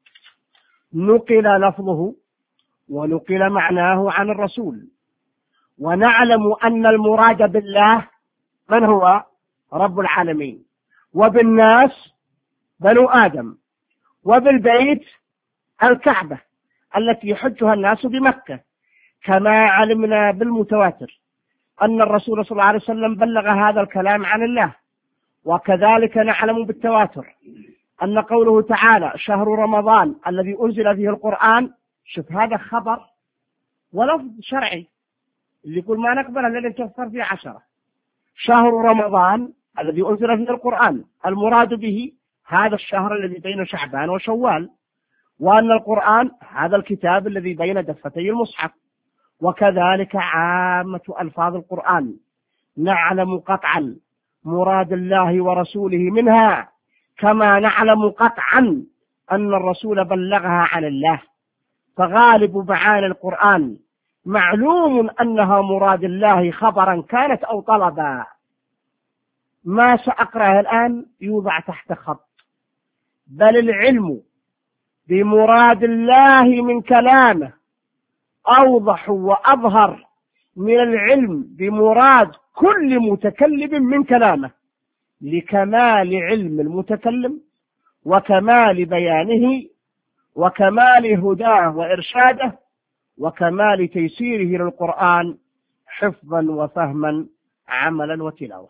نقل لفظه ونقل معناه عن الرسول. ونعلم أن المراد بالله من هو؟ رب العالمين، وبالناس بنو آدم، وبالبيت الكعبة التي يحجها الناس بمكة. كما علمنا بالمتواتر أن الرسول صلى الله عليه وسلم بلغ هذا الكلام عن الله. وكذلك نعلم بالتواتر أن قوله تعالى شهر رمضان الذي أنزل فيه القرآن، شوف هذا خبر ولفظ شرعي، اللي يقول ما نقبل الذي تفسر فيه عشرة. شهر رمضان الذي أنزل فيه القرآن، المراد به هذا الشهر الذي بين شعبان وشوال، وأن القرآن هذا الكتاب الذي بين دفتي المصحف. وكذلك عامة ألفاظ القرآن نعلم قطعا مراد الله ورسوله منها، كما نعلم قطعا أن الرسول بلغها عن الله. فغالب معاني القرآن معلوم أنها مراد الله خبرا كانت أو طلبا. ما سأقرأه الآن يوضع تحت خط، بل العلم بمراد الله من كلامه أوضح وأظهر من العلم بمراد كل متكلم من كلامه، لكمال علم المتكلم وكمال بيانه وكمال هداه وإرشاده وكمال تيسيره للقرآن حفظا وفهما عملا وتلاوة.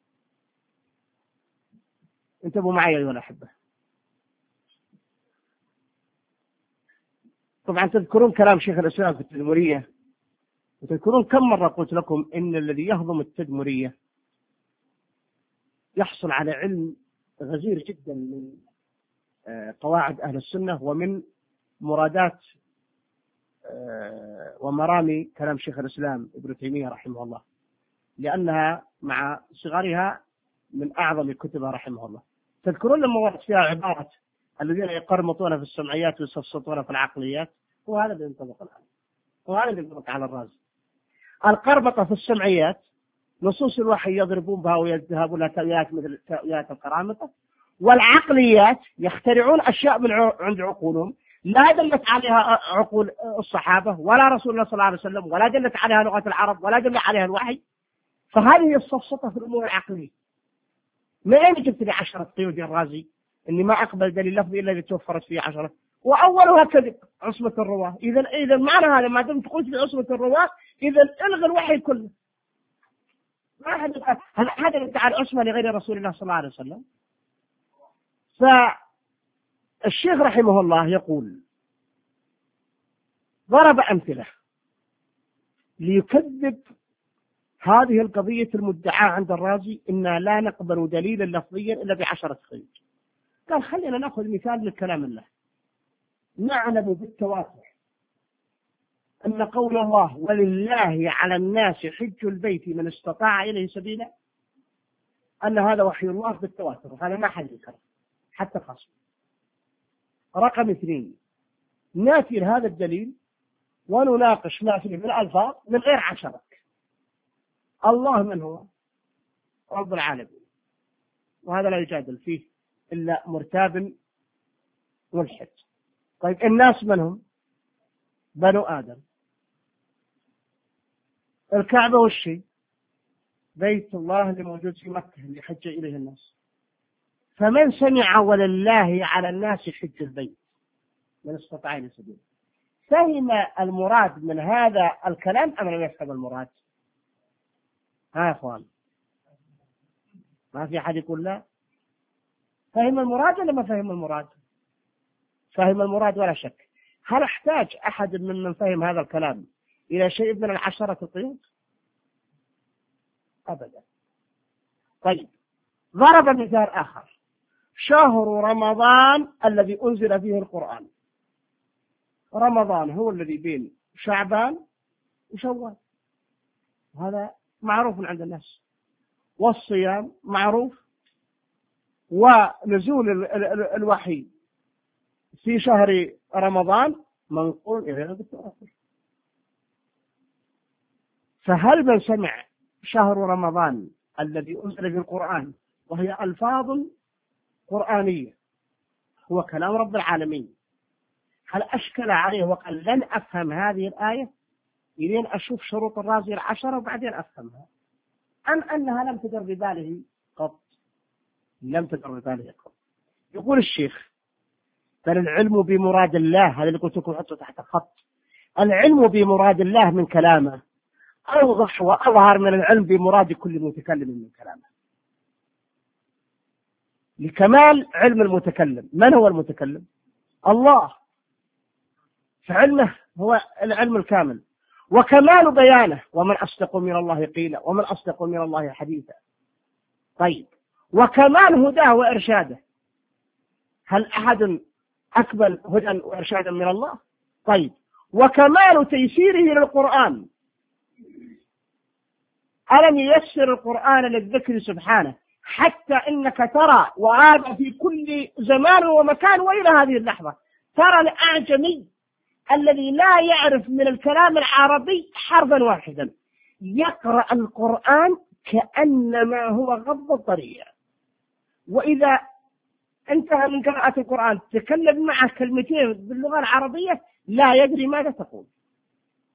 انتبهوا معي أيها الأحبة. طبعا تذكرون كلام شيخ الإسلام في التدمرية، وتذكرون كم مرة قلت لكم إن الذي يهضم التدمرية يحصل على علم غزير جدا من قواعد أهل السنة ومن مرادات ومرامي كلام شيخ الإسلام ابن تيمية رحمه الله، لأنها مع صغرها من أعظم كتبها رحمه الله. تذكرون لما ورد فيها عبارة الذين يقرمطون في السمعيات ويسفسطون في العقليات، وهذا اللي ينطبق الآن، وهذا اللي ينطبق على الرازي. القربطة في السمعيات نصوص الوحي يضربون بها ويذهبون لها تأويلات مثل تأويلات القرامطة، والعقليات يخترعون أشياء من عند عقولهم لا دلت عليها عقول الصحابة ولا رسول الله صلى الله عليه وسلم، ولا دلت عليها لغة العرب، ولا دل عليها الوحي. فهذه السفسطة في الأمور العقلية. ما أين جبت لي عشرة قيود يا الرازي إني ما أقبل دليل لفظي إلا إذا توفرت فيه عشرة، وأولها كذب عصمة الرواة. إذا إذا معنى هذا ما دمت قلت لي عصمة الرواة إذا ألغى الوحي كله. ما أحد هل أحد يدعي العصمة لغير رسول الله صلى الله عليه وسلم؟ فالشيخ رحمه الله يقول ضرب أمثلة ليكذب هذه القضية المدعاة عند الرازي إنا لا نقبل دليلا لفظيا إلا بعشرة قيود. قال خلينا نأخذ مثال من كلام الله. نعلم بالتواتر أن قول الله ولله على الناس حج البيت من استطاع إليه سبيلا أن هذا وحي الله بالتواتر، وهذا ما حد يكره حتى خاص. رقم اثنين، ناتي لهذا الدليل ونناقش ما فيه من الألفاظ من غير عشرة. الله من هو؟ رب العالمين، وهذا لا يجادل فيه إلا مرتاب ملحد. طيب الناس من هم؟ بنو آدم. الكعبة والشيء بيت الله اللي موجود في مكة اللي حج إليه الناس. فمن سمع ولله على الناس حج البيت من استطاع إليه سبيلا، فهم المراد من هذا الكلام أم لم يفهم المراد؟ ها يا أخوان، ما في أحد يقول لا. فهم المراد ولا ما فهم المراد؟ فهم المراد ولا شك. هل احتاج أحد من من فهم هذا الكلام إلى شيء من العشرة القيود؟ أبدا. طيب ضرب مثال آخر، شهر رمضان الذي أنزل فيه القرآن. رمضان هو الذي بين شعبان وشوال، هذا معروف عند الناس، والصيام معروف، ونزول الوحي في شهر رمضان منقول إلينا بالتواتر. فهل من سمع شهر رمضان الذي أنزل في القرآن وهي ألفاظ قرآنية هو كلام رب العالمين، هل أشكل عليه وقال لن أفهم هذه الآية إلين أشوف شروط الرازي العشرة وبعدين أفهمها، أم أنها لم تدر بباله قط؟ لم تدر بباله قط. يقول الشيخ بل العلم بمراد الله، هذا اللي قلت لكم حطه تحت خط، العلم بمراد الله من كلامه أوضح وأظهر من العلم بمراد كل متكلم من كلامه، لكمال علم المتكلم. من هو المتكلم؟ الله، فعلمه هو العلم الكامل، وكمال بيانه ومن أصدق من الله قيلا ومن أصدق من الله حديثا. طيب وكمال هداه وإرشاده، هل أحد أكبر هدى وإرشادا من الله؟ طيب وكمال تيسيره للقرآن، ألم ييسر القرآن للذكر سبحانه حتى إنك ترى، وهذا في كل زمان ومكان وإلى هذه اللحظة، ترى الأعجمي الذي لا يعرف من الكلام العربي حرفا واحدا يقرأ القرآن كأنما هو غض الطريق، وإذا انتهى من قراءة القرآن تكلم معه كلمتين باللغة العربية لا يدري ماذا تقول.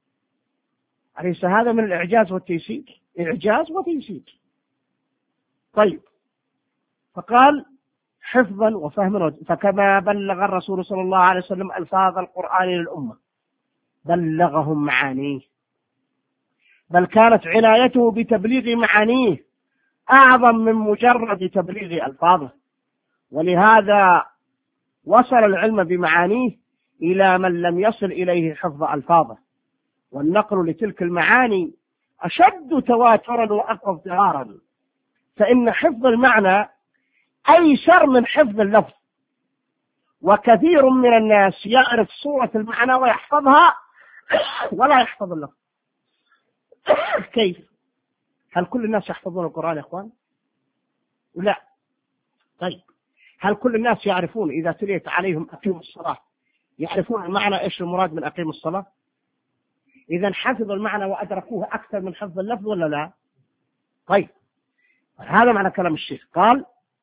أليس هذا من الإعجاز والتيسير؟ إعجاز وتيسير. طيب، فقال حفظا وفهما، فكما بلغ الرسول صلى الله عليه وسلم ألفاظ القرآن للأمة بلغهم معانيه، بل كانت عنايته بتبليغ معانيه أعظم من مجرد تبليغ ألفاظه، ولهذا وصل العلم بمعانيه إلى من لم يصل إليه حفظ ألفاظه، والنقل لتلك المعاني أشد تواترا وأقوى اضطرارا، فإن حفظ المعنى أيسر من حفظ اللفظ، وكثير من الناس يعرف صورة المعنى ويحفظها ولا يحفظ اللفظ. كيف؟ هل كل الناس يحفظون القرآن يا إخوان؟ لا. طيب، هل كل الناس يعرفون إذا تليت عليهم أقيموا الصلاة يعرفون المعنى إيش المراد من أقيموا الصلاة؟ إذا حفظوا المعنى وأدركوه أكثر من حفظ اللفظ ولا لا؟ طيب، هذا معنى كلام الشيخ. قال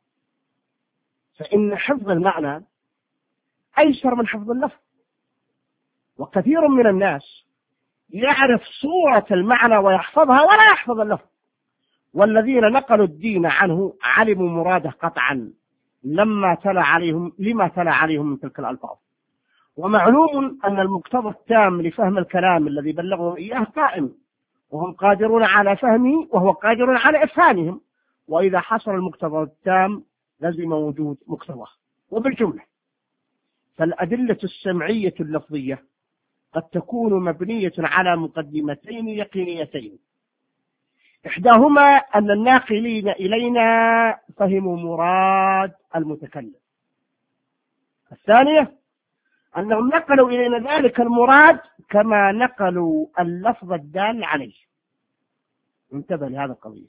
فإن حفظ المعنى أيسر من حفظ اللفظ، وكثير من الناس يعرف صورة المعنى ويحفظها ولا يحفظ اللفظ، والذين نقلوا الدين عنه علموا مراده قطعا لما تلا عليهم لما تلا عليهم من تلك الألفاظ. ومعلوم أن المقتضى التام لفهم الكلام الذي بلغوا إياه قائم، وهم قادرون على فهمه وهو قادر على إفهامهم، وإذا حصل المقتضى التام لزم وجود مقتضاه. وبالجملة فالأدلة السمعية اللفظية قد تكون مبنية على مقدمتين يقينيتين، إحداهما أن الناقلين إلينا فهموا مراد المتكلم، الثانية أنهم نقلوا إلينا ذلك المراد كما نقلوا اللفظ الدال عليه. انتبه لهذا القضية.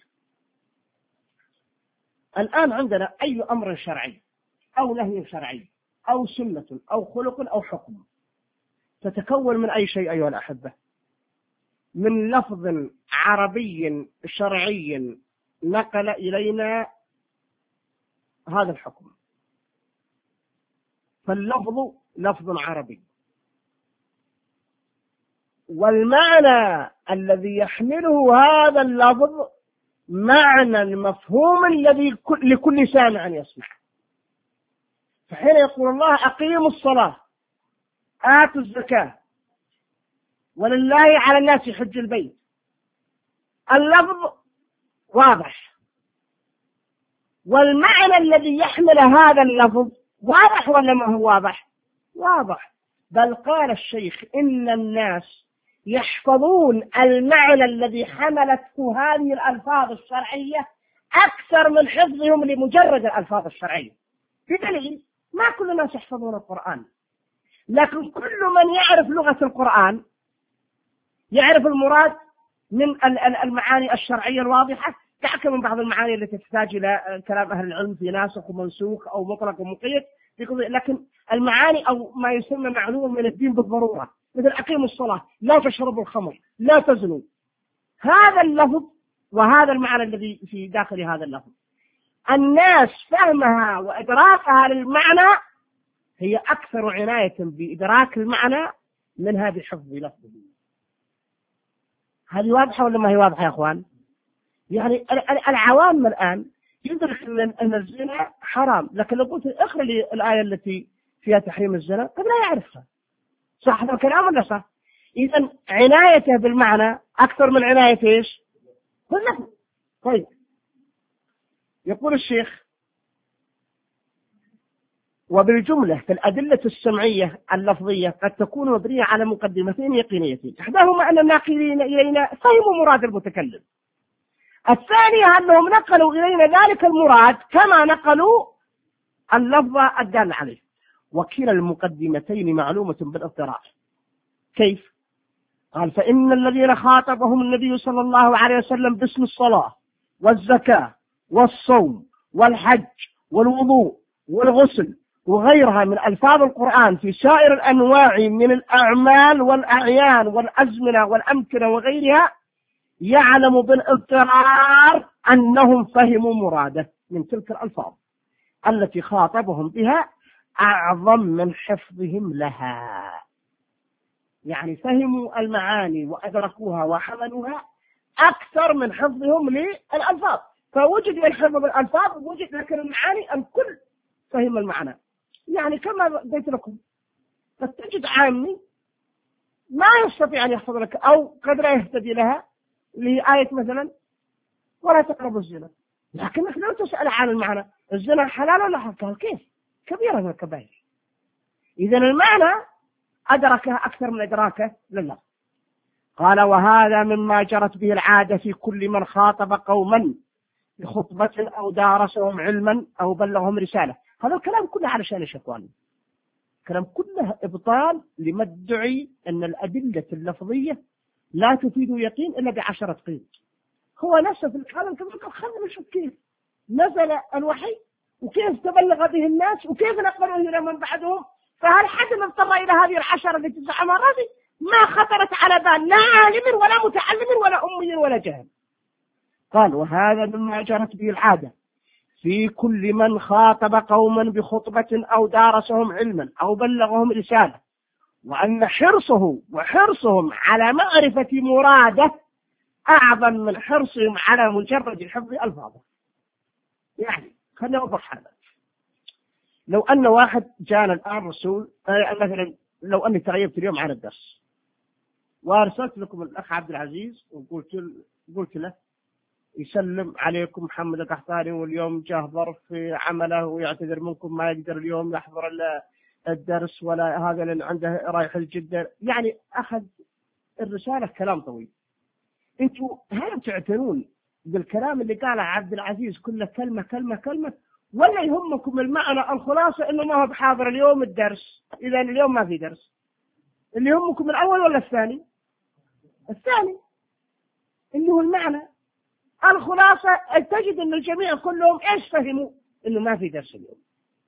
الآن عندنا أي أمر شرعي أو نهي شرعي أو سنة أو خلق أو حكم تتكون من أي شيء أيها الأحبة؟ من لفظ عربي شرعي نقل إلينا هذا الحكم، فاللفظ لفظ عربي، والمعنى الذي يحمله هذا اللفظ معنى المفهوم الذي لكل سامع يسمع. فحين يقول الله أقيموا الصلاة آتوا الزكاة ولله على الناس حج البيت، اللفظ واضح، والمعنى الذي يحمل هذا اللفظ واضح ولا ما هو واضح؟ واضح. بل قال الشيخ إن الناس يحفظون المعنى الذي حملته هذه الألفاظ الشرعية أكثر من حفظهم لمجرد الألفاظ الشرعية، بدليل ما كل الناس يحفظون القرآن، لكن كل من يعرف لغة القرآن يعرف المراد من المعاني الشرعية الواضحة، تحكم من بعض المعاني التي تحتاج إلى كلام أهل العلم في ناسخ ومنسوخ أو مطلق ومقيد، لكن المعاني أو ما يسمى معلوم من الدين بالضرورة، مثل أقيموا الصلاة، لا تشربوا الخمر، لا تزنوا، هذا اللفظ وهذا المعنى الذي في داخل هذا اللفظ، الناس فهمها وإدراكها للمعنى هي أكثر عناية بإدراك المعنى من هذه حفظ لفظه. هذه واضحة ولا ما هي واضحة يا أخوان؟ يعني العوام الآن يدرك أن الزنا حرام، لكن لو قلت اقرأ لي الآية التي فيها تحريم الزنا قد لا يعرفها. صح هذا الكلام ولا صح؟ إذن عنايته بالمعنى أكثر من عناية إيش؟ باللفظ. طيب، يقول الشيخ وبالجملة فالأدلة السمعية اللفظية قد تكون مبنية على مقدمتين يقينيتين، إحداهما أن الناقلين إلينا فهموا مراد المتكلم، الثانية أنهم نقلوا إلينا ذلك المراد كما نقلوا اللفظ الدال عليه، وكلا المقدمتين معلومة بالاضطرار. كيف؟ قال فإن الذين خاطبهم النبي صلى الله عليه وسلم باسم الصلاة والزكاة والصوم والحج والوضوء والغسل وغيرها من ألفاظ القرآن في سائر الأنواع من الأعمال والأعيان والأزمنة والأمكنة وغيرها يعلم بالاضطرار أنهم فهموا مراده من تلك الألفاظ التي خاطبهم بها أعظم من حفظهم لها. يعني فهموا المعاني وأدركوها وحملوها أكثر من حفظهم للألفاظ، فوجد الحفظ بالألفاظ وجد لكن المعاني الكل فهم المعنى. يعني كما بديت لكم قد تجد عامي ما يستطيع أن يحفظ لك أو قد لا يهتدي لها لآية مثلا ولا تقربوا الزنا، لكنك لو تسأل عن المعنى الزنا حلال ولا حرام كيف كبيرة من الكبائر. إذن المعنى أدركه أكثر من إدراكه لله. قال وهذا مما جرت به العادة في كل من خاطب قوما بخطبة أو دارسهم علما أو بلغهم رسالة. هذا الكلام كله على شأن الشكوان، كلام كله إبطال لما ادعي أن الأدلة اللفظية لا تفيد يقين إلا بعشرة قيد. هو نفسه في الكلام كذلك خلنا نشوف كيف نزل الوحي وكيف تبلغ به الناس وكيف نقلوا إلى من بعدهم، فهل حد اضطر إلى هذه العشرة التي تزعم هذه ما خطرت على بال لا عالم ولا متعلم ولا أمي ولا جاهل. قال وهذا مما جرت به العادة في كل من خاطب قوما بخطبة أو دارسهم علما أو بلغهم رسالة، وأن حرصه وحرصهم على معرفة مراده أعظم من حرصهم على مجرد حفظ ألفاظه. يعني خلينا نوضح هذا. لو أن واحد جاءنا الآن رسول مثلا، لو أني تغيبت اليوم عن الدرس وأرسلت لكم الأخ عبد العزيز وقلت قلت له يسلم عليكم محمد القحطاني واليوم جاه ظرف في عمله ويعتذر منكم ما يقدر اليوم يحضر الدرس ولا هذا لأن عنده رايح الجدة، يعني أخذ الرسالة كلام طويل. أنتوا هل تعتنون بالكلام اللي قاله عبد العزيز كله كلمة كلمة كلمة، ولا يهمكم المعنى الخلاصة إنه ما هو بحاضر اليوم الدرس، إذا اليوم ما في درس؟ اللي يهمكم الأول ولا الثاني؟ الثاني اللي هو المعنى الخلاصة. تجد أن الجميع كلهم إيش فهموا؟ إنه ما في درس اليوم.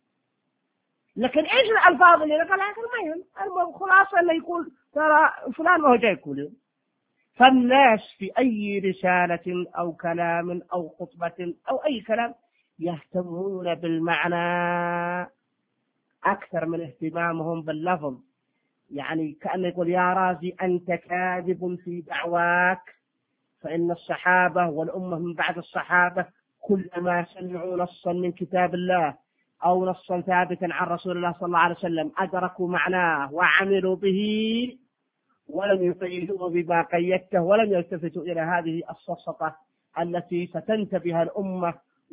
لكن إيش الألفاظ اللي نقلها؟ ما يهم، الخلاصة اللي يقول ترى فلان ما هو جاي كل يوم. فالناس في أي رسالة أو كلام أو خطبة أو أي كلام يهتمون بالمعنى أكثر من اهتمامهم باللفظ. يعني كأنه يقول يا رازي أنت كاذب في دعواك، فإن الصحابة والأمة من بعد الصحابة كلما سمعوا نصا من كتاب الله أو نصا ثابتا عن رسول الله صلى الله عليه وسلم أدركوا معناه وعملوا به ولم يقيدوه بما قيدته ولم يلتفتوا إلى هذه السفسطة التي ستنتبه الأمة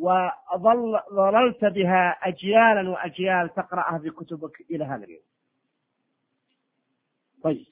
وظللت بها أجيالا وأجيال تقرأها في كتبك إلى هذا اليوم. طيب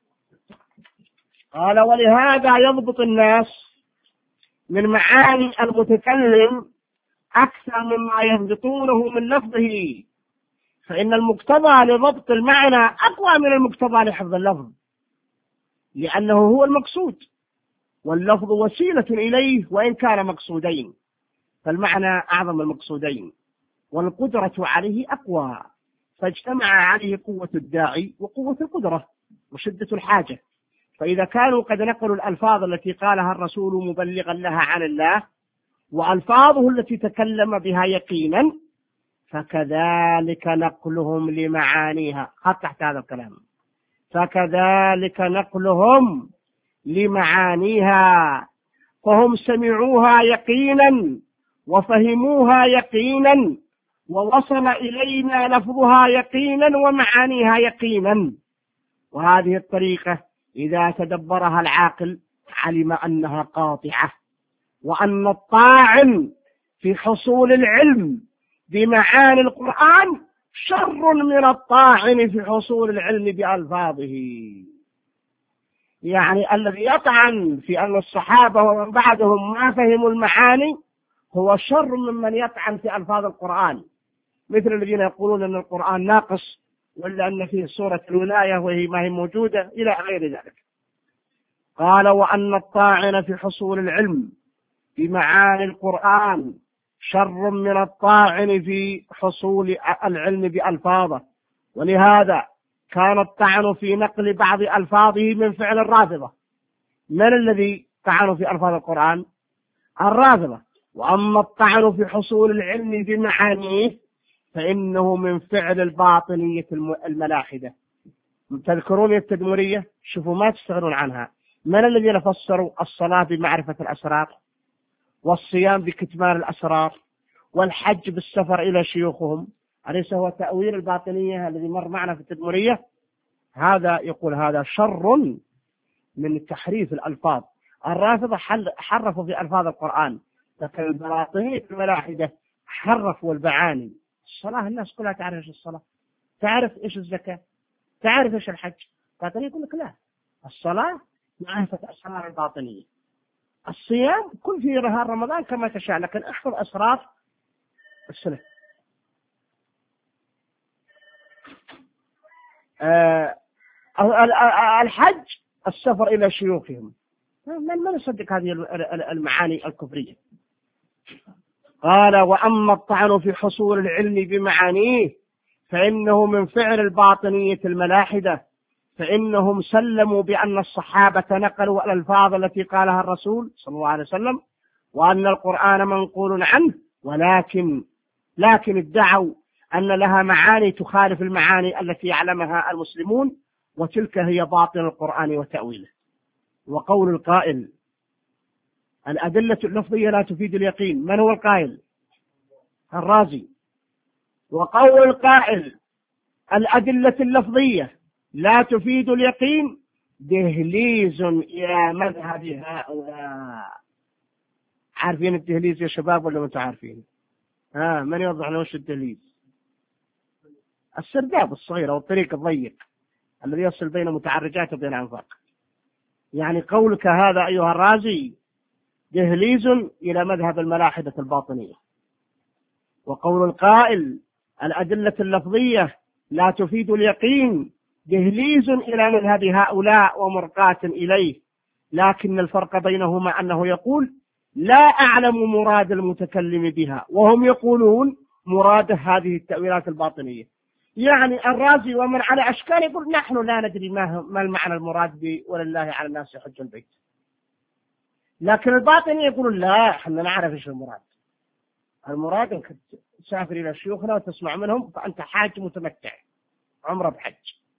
قال ولهذا يضبط الناس من معاني المتكلم أكثر مما يضبطونه من لفظه، فإن المقتضى لضبط المعنى أقوى من المقتضى لحفظ اللفظ، لأنه هو المقصود واللفظ وسيلة إليه وإن كان مقصودين، فالمعنى أعظم المقصودين والقدرة عليه أقوى، فاجتمع عليه قوة الداعي وقوة القدرة وشدة الحاجة. فإذا كانوا قد نقلوا الألفاظ التي قالها الرسول مبلغا لها عن الله وألفاظه التي تكلم بها يقينا، فكذلك نقلهم لمعانيها. خط تحت هذا الكلام، فكذلك نقلهم لمعانيها، فهم سمعوها يقينا وفهموها يقينا ووصل إلينا لفظها يقينا ومعانيها يقينا. وهذه الطريقة إذا تدبرها العاقل علم أنها قاطعة، وأن الطاعن في حصول العلم بمعاني القرآن شر من الطاعن في حصول العلم بألفاظه. يعني الذي يطعن في أن الصحابة ومن بعدهم ما فهموا المعاني هو شر ممن يطعن في ألفاظ القرآن، مثل الذين يقولون أن القرآن ناقص ولا أن فيه سورة الولاية وهي ما هي موجودة إلى غير ذلك. قال وأن الطاعن في حصول العلم بمعاني القرآن شر من الطاعن في حصول العلم بألفاظه، ولهذا كان الطعن في نقل بعض ألفاظه من فعل الرافضة. من الذي طعنوا في ألفاظ القرآن؟ الرافضة. وأما الطعن في حصول العلم بمعانيه فإنه من فعل الباطنية الملاحدة. تذكرون التدمرية؟ شوفوا ما تستغنون عنها. من الذين فسروا الصلاة بمعرفة الأسرار، والصيام بكتمان الأسرار، والحج بالسفر إلى شيوخهم؟ أليس هو تأويل الباطنية الذي مر معنا في التدمرية؟ هذا يقول هذا شر من تحريف الألفاظ. الرافضة حرفوا في ألفاظ القرآن، لكن الباطنية الملاحدة حرفوا المعاني. الصلاة الناس كلها تعرف إيش الصلاة، تعرف إيش الزكاة، تعرف إيش الحج. الباطنية يقول لك لا، الصلاة معرفة أسرار الباطنية. الصيام كل في نهار رمضان كما تشاء، لكن احفظ أسرار السنة. أه الحج السفر إلى شيوخهم. من من يصدق هذه المعاني الكفرية؟ قال وأما الطعن في حصول العلم بمعانيه فإنه من فعل الباطنية الملاحدة، فإنهم سلموا بأن الصحابة نقلوا الألفاظ التي قالها الرسول صلى الله عليه وسلم، وأن القرآن منقول عنه، ولكن لكن ادعوا أن لها معاني تخالف المعاني التي يعلمها المسلمون، وتلك هي باطن القرآن وتأويله. وقول القائل الأدلة اللفظية لا تفيد اليقين، من هو القائل؟ الرازي. وقول القائل الأدلة اللفظية لا تفيد اليقين دهليز إلى مذهب هؤلاء. عارفين الدهليز يا شباب ولا ما تعرفين؟ ها من يوضح لنا وش الدهليز؟ السرداب الصغير أو الطريق الضيق الذي يصل بين متعرجات وبين أنفاق. يعني قولك هذا أيها الرازي دهليز إلى مذهب الملاحدة الباطنية. وقول القائل الأدلة اللفظية لا تفيد اليقين دهليز إلى مذهب هؤلاء ومرقاة إليه، لكن الفرق بينهما أنه يقول لا أعلم مراد المتكلم بها، وهم يقولون مراد هذه التأويلات الباطنية. يعني الرازي ومن على أشكال يقول نحن لا ندري ما المعنى المراد به، ولله على الناس يحج البيت. لكن الباطنية يقولون لا احنا نعرف ايش المراد. المراد انك تسافر الى شيوخنا وتسمع منهم فانت حاج متمتع عمره بحج.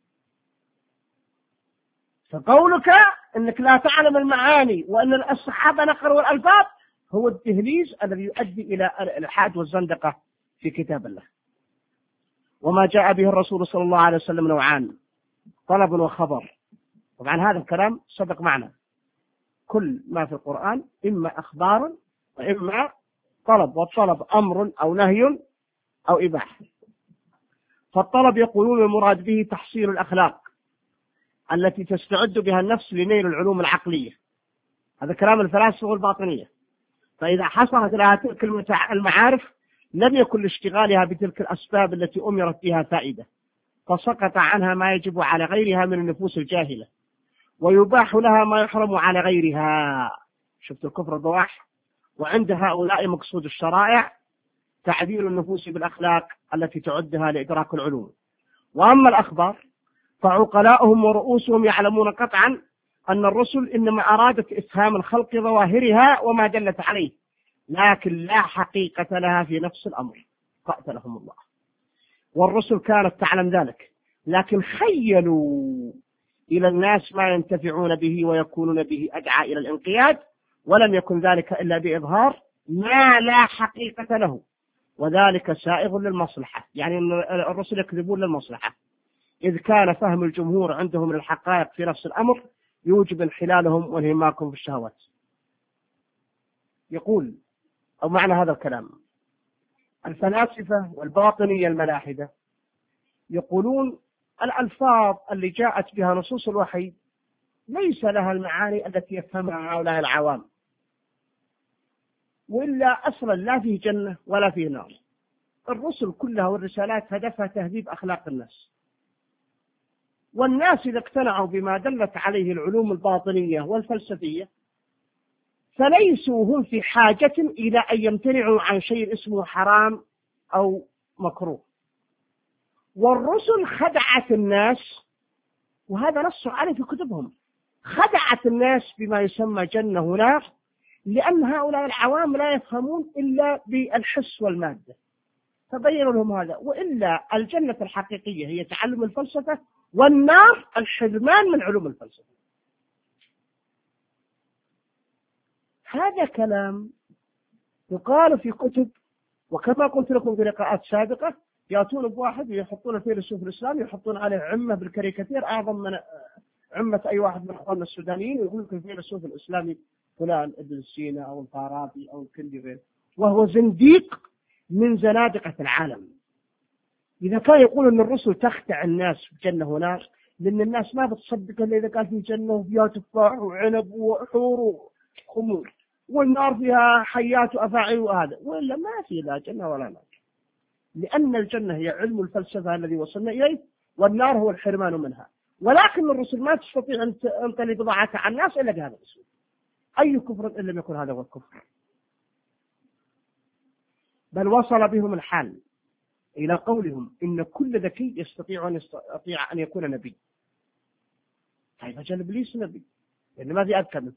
فقولك انك لا تعلم المعاني وان الصحابة نقروا الالفاظ هو التهليز الذي يؤدي الى الالحاد والزندقة في كتاب الله. وما جاء به الرسول صلى الله عليه وسلم نوعان، طلب وخبر. طبعا هذا الكلام صدق معنا، كل ما في القرآن إما أخبار وإما طلب، والطلب أمر أو نهي أو إباحة. فالطلب يقولون المراد به تحصيل الأخلاق التي تستعد بها النفس لنيل العلوم العقلية. هذا كلام الفلاسفة والباطنية. فإذا حصلت لها تلك المعارف لم يكن لاشتغالها بتلك الأسباب التي أمرت بها فائدة، فسقط عنها ما يجب على غيرها من النفوس الجاهلة، ويباح لها ما يحرم على غيرها. شفت الكفر الضواح. وعند هؤلاء مقصود الشرائع تعديل النفوس بالأخلاق التي تعدها لإدراك العلوم. وأما الأخبار فعقلاؤهم ورؤوسهم يعلمون قطعا أن الرسل إنما أرادت إفهام الخلق ظواهرها وما دلت عليه، لكن لا حقيقة لها في نفس الأمر، قاتلهم الله. والرسل كانت تعلم ذلك، لكن خيلوا إلى الناس ما ينتفعون به ويكونون به أدعى إلى الانقياد، ولم يكن ذلك إلا بإظهار ما لا حقيقة له، وذلك سائغ للمصلحة. يعني الرسل يكذبون للمصلحة، إذ كان فهم الجمهور عندهم للحقائق في نفس الأمر يوجب انحلالهم وانهماكهم في الشهوات. يقول أو معنى هذا الكلام الفلاسفة والباطنية الملاحدة يقولون الألفاظ اللي جاءت بها نصوص الوحي ليس لها المعاني التي يفهمها هؤلاء العوام، وإلا أصلا لا فيه جنة ولا فيه نار. الرسل كلها والرسالات هدفها تهذيب أخلاق الناس، والناس إذا اقتنعوا بما دلت عليه العلوم الباطنية والفلسفية فليسوا هم في حاجة إلى أن يمتنعوا عن شيء اسمه حرام أو مكروه. والرسل خدعت الناس، وهذا نص عليه في كتبهم، خدعت الناس بما يسمى جنة ونار، لأن هؤلاء العوام لا يفهمون إلا بالحس والمادة، فبينوا لهم هذا. وإلا الجنة الحقيقية هي تعلم الفلسفة والنار الحرمان من علوم الفلسفة. هذا كلام يقال في كتب، وكما قلت لكم في لقاءات سابقة يأتون بواحد ويحطون الفيلسوف الإسلامي يحطون عليه عمة بالكاريكاتير أعظم من عمة أي واحد من أخواننا السودانيين، ويقول لك الفيلسوف الإسلامي فلان ابن سينا أو الفارابي أو الكندي غيره، وهو زنديق من زنادقة العالم. إذا كان يقول أن الرسل تخدع الناس في جنة ونار، لأن الناس ما بتصدق إلا إذا كان في جنة وفيها تفاح وعنب وحور وخمور، والنار فيها حيات وأفاعي وهذا، وإلا ما في لا جنة ولا نار، لأن الجنة هي علم الفلسفة الذي وصلنا إليه، والنار هو الحرمان منها. ولكن الرسل ما تستطيع أن تلي بضاعتها على الناس إلا بهذا الاسلوب. أي كفر إن لم يكن هذا هو الكفر. بل وصل بهم الحال إلى قولهم إن كل ذكي يستطيع أن يستطيع أن يكون نبي. طيب أجل إبليس نبي، لأن ما في أذكى منه.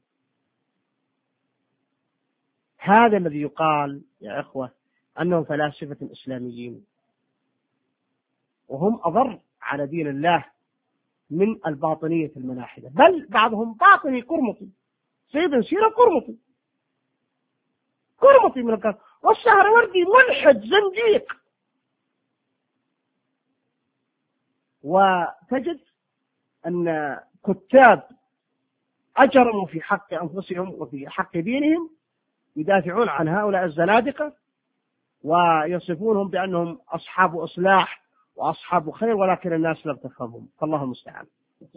هذا الذي يقال يا إخوة أنهم فلاسفة إسلاميين، وهم أضر على دين الله من الباطنية الملاحدة، بل بعضهم باطني قرمطي، سيد سيرة قرمطي قرمطي من الكلام، والسهروردي ملحد زنديق. وتجد أن كتاب أجرموا في حق أنفسهم وفي حق دينهم يدافعون عن هؤلاء الزنادقة ويصفونهم بأنهم أصحاب إصلاح وأصحاب خير، ولكن الناس لم تفهمهم، فالله المستعان.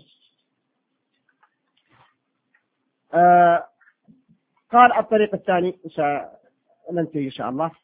آه قال الطريق الثاني، سننتهي إن شاء الله.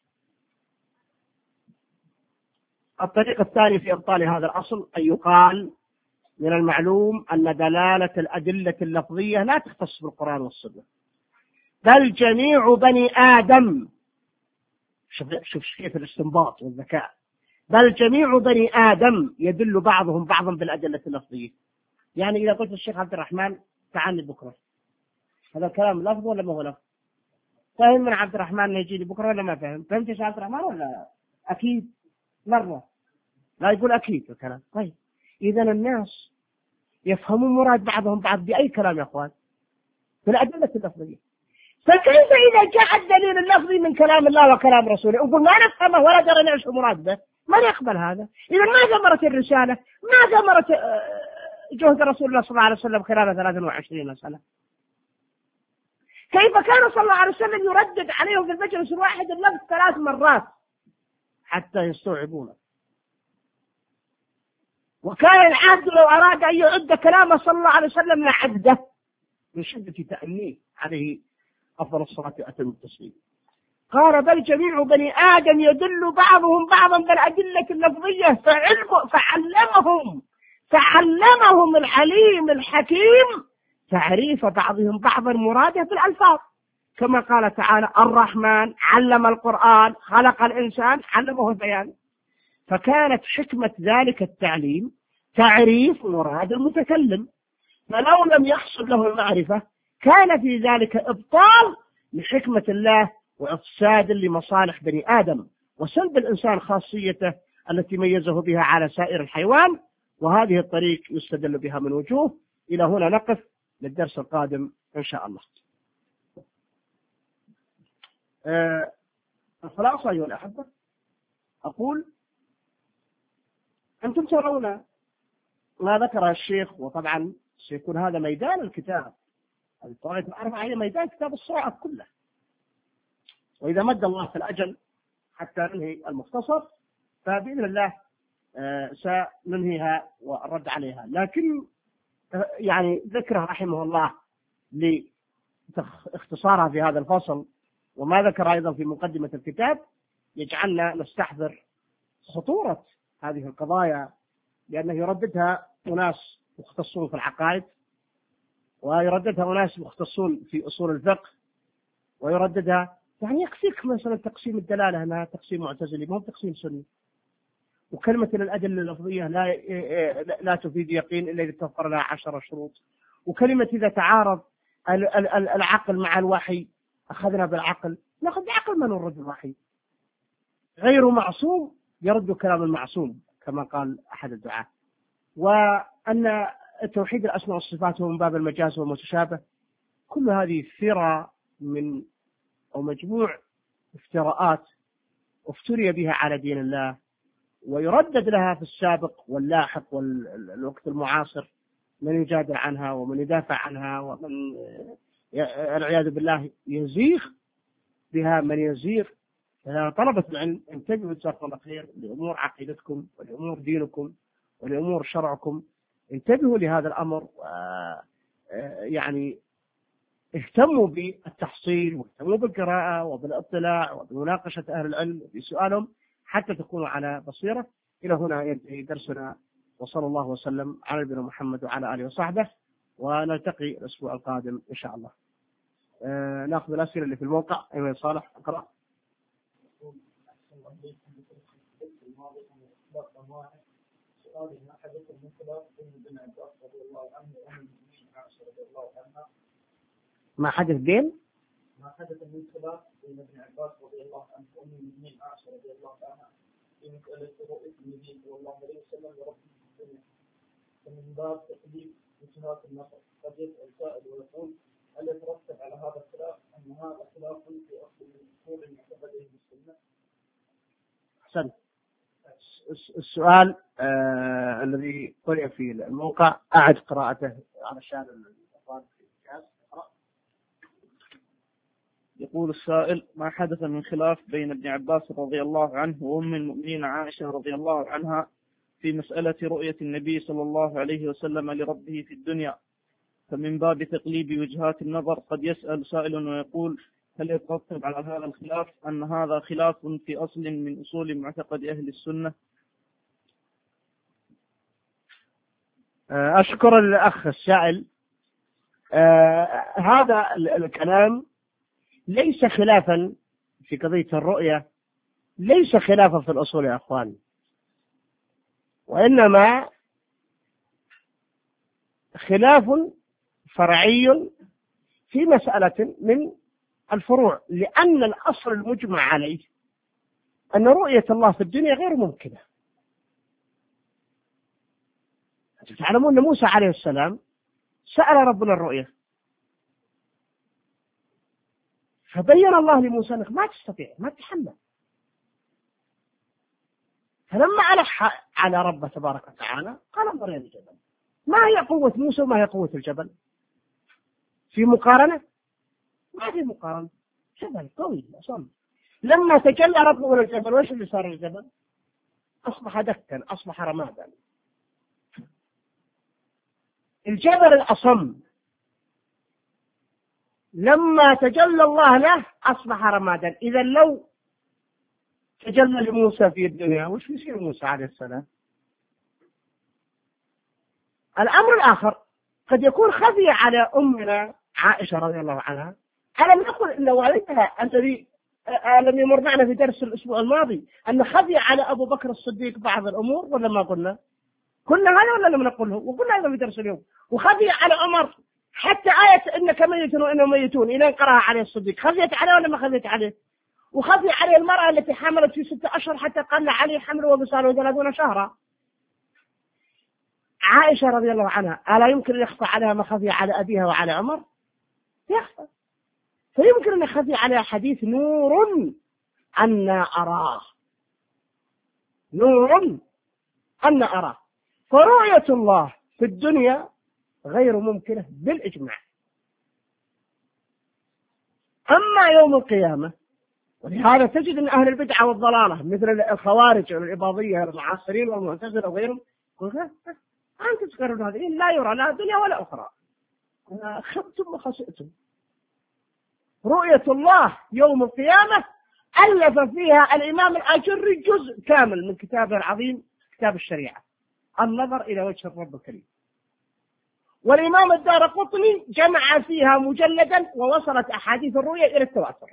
الطريق الثاني في إبطال هذا الأصل أن يقال من المعلوم أن دلالة الأدلة اللفظية لا تختص بالقرآن والسنة، بل جميع بني آدم، شوف شوف كيف الاستنباط والذكاء، بل جميع بني آدم يدل بعضهم بعضا بالأدلة اللفظية. يعني إذا قلت الشيخ عبد الرحمن تعالي بكرة، هذا الكلام لفظ ولا ما هو لفظ؟ فهم من عبد الرحمن يجي لي بكرة ولا ما فهم؟ فهمت يا عبد الرحمن ولا؟ أكيد مرة لا يقول أكيد الكلام. طيب إذا الناس يفهمون مراد بعضهم بعض بأي كلام يا أخوان؟ بالأدلة اللفظية. فكيف إذا جاء الدليل اللفظي من كلام الله وكلام رسوله نقول ما نفهمه ولا درى نعيش مراد به؟ ما نقبل هذا. إذا ما ثمرت الرسالة، ما ثمرت جهد رسول الله صلى الله عليه وسلم خلال ثلاث وعشرين سنة. كيف كان صلى الله عليه وسلم يردد عليهم في المجلس الواحد اللفظ ثلاث مرات حتى يستوعبونه؟ وكان العبد لو أراد أن يعد كلامه صلى الله عليه وسلم لعده من شدة تأنيه عليه أفضل الصلاة وأتم التسليم. قال بل جميع بني آدم يدل بعضهم بعضا بالأدلة اللفظية، فعلم فعلمهم فعلمهم العليم الحكيم تعريف بعضهم بعضا مراده بالألفاظ، كما قال تعالى الرحمن علم القرآن خلق الإنسان علمه البيان. فكانت حكمة ذلك التعليم تعريف مراد المتكلم، فلو لم يحصل له المعرفة كان في ذلك إبطال لحكمة الله وإفساد لمصالح بني آدم وسلب الإنسان خاصيته التي ميزه بها على سائر الحيوان. وهذه الطريق يستدل بها من وجوه. إلى هنا نقف للدرس القادم إن شاء الله. أه الخلاصة أيها الأحبة، أقول أنتم ترون ما ذكر الشيخ، وطبعا سيكون هذا ميدان الكتاب، الطائفة الأربعة هي ميدان كتاب الصواعق كله، وإذا مد الله في الأجل حتى ننهي المختصر فبإذن الله آه سننهيها والرد عليها. لكن آه يعني ذكره رحمه الله لاختصارها في هذا الفصل وما ذكر أيضا في مقدمة الكتاب يجعلنا نستحضر خطورة هذه القضايا، لأنه يرددها أناس مختصون في العقائد، ويرددها أناس مختصون في أصول الفقه، ويرددها يعني يكفيك مثلا تقسيم الدلالة أنها تقسيم معتزلي ما هو تقسيم سني، وكلمة الأدلة اللفظية لا لا تفيد يقين إلا إذا توفر لها عشر شروط، وكلمة إذا تعارض العقل مع الوحي أخذنا بالعقل، نأخذ بعقل ما نرد الوحي. غير معصوم يرد كلام المعصوم كما قال أحد الدعاة. وأن توحيد الأسماء والصفات هو من باب المجاز والمتشابه. كل هذه ثرى من أو مجموع افتراءات افتري بها على دين الله، ويردد لها في السابق واللاحق والوقت المعاصر من يجادل عنها ومن يدافع عنها، ومن العياذ بالله يزيغ بها من يزيغ. طلبة العلم انتبهوا جزاكم الله خير لأمور عقيدتكم ولأمور دينكم ولأمور شرعكم، انتبهوا لهذا الأمر، يعني اهتموا بالتحصيل واهتموا بالقراءة وبالاطلاع وبمناقشة أهل العلم بسؤالهم حتى تكونوا على بصيرة. إلى هنا ينتهي درسنا، وصلى الله وسلم على نبينا محمد وعلى آله وصحبه، ونلتقي الأسبوع القادم إن شاء الله. آه نأخذ الأسئلة اللي في الموقع. أيها صالح اقرأ. سؤالي: ما حدث من خلاف بين ابن عباس رضي الله عنه وأم المؤمنين عائشة رضي الله عنها؟ ما حدث بين ما حدث من خلاف بين ابن عباس رضي الله عنه وأم المؤمنين عائشة رضي الله عنها في مسألة رؤية النبي صلى الله عليه وسلم لربه في الدنيا، فمن باب تقليد وجهات النظر قد يسأل سائل ويقول: هل يترتب على هذا الخلاف أن هذا خلاف في أصل الأصول المعتقدة بالسنة؟ أحسن. السؤال آه الذي قرأ في الموقع أعد قراءته علشان الأخوان في الجهاز. يقول السائل: ما حدث من خلاف بين ابن عباس رضي الله عنه وأم المؤمنين عائشة رضي الله عنها في مسألة رؤية النبي صلى الله عليه وسلم لربه في الدنيا، فمن باب تقليب وجهات النظر قد يسأل سائل ويقول: هل يترتب على هذا الخلاف أن هذا خلاف في أصل من أصول معتقد أهل السنة؟ أشكر الأخ السائل. آه هذا الكلام ليس خلافا في قضية الرؤية، ليس خلافا في الأصول يا أخوان، وإنما خلاف فرعي في مسألة من الفروع، لأن الأصل المجمع عليه أن رؤية الله في الدنيا غير ممكنة. تعلمون أن موسى عليه السلام سأل ربنا الرؤية، فبين الله لموسى أنك ما تستطيع، ما تتحمل، فلما ألح على ربه تبارك وتعالى قال انظر إلى الجبل. ما هي قوة موسى وما هي قوة الجبل؟ في مقارنة؟ ما في مقارنة. جبل قوي أصلا. لما تجلى ربه إلى الجبل وإيش اللي صار الجبل؟ أصبح دكا، أصبح رمادا. الجبل الأصم لما تجلى الله له أصبح رمادا. إذا لو تجلى لموسى في الدنيا وش يصير موسى عليه السلام؟ الأمر الآخر قد يكون خفي على أمنا عائشة رضي الله عنها. ألم نقل إن والدها الذي لم يمر معنا في درس الأسبوع الماضي أن خفي على أبو بكر الصديق بعض الأمور، ولا ما قلنا؟ قلنا هذا ولا لم نقله؟ وقلنا هذا في درس اليوم. وخفي على عمر حتى آية إنك ميت وإنهم ميتون إلى قرأها عليه الصديق، خفيت عليه ولا ما خفيت عليه؟ وخفي عليه المرأة التي حملت في ستة أشهر حتى قل عليه حمل وبصاله ثلاثون شهرا. عائشة رضي الله عنها ألا يمكن أن يخفى عليها ما خفي على أبيها وعلى عمر؟ يخفى. فيمكن أن يخفي عليها حديث نور أنا أراه، نور أنا أراه. فرؤية الله في الدنيا غير ممكنة بالإجماع. أما يوم القيامة، ولهذا تجد أن أهل البدعة والضلالة مثل الخوارج والإباضية والمعاصرين والمعتزلة وغيرهم أنتم تقررون هذه لا يرى لا دنيا ولا أخرى، خبتم وخسئتم. رؤية الله يوم القيامة ألف فيها الإمام الآجري جزء كامل من كتابه العظيم كتاب الشريعة، النظر إلى وجه الرب الكريم. والإمام الدارقطني جمع فيها مجلدا ووصلت أحاديث الرؤيا إلى التواتر.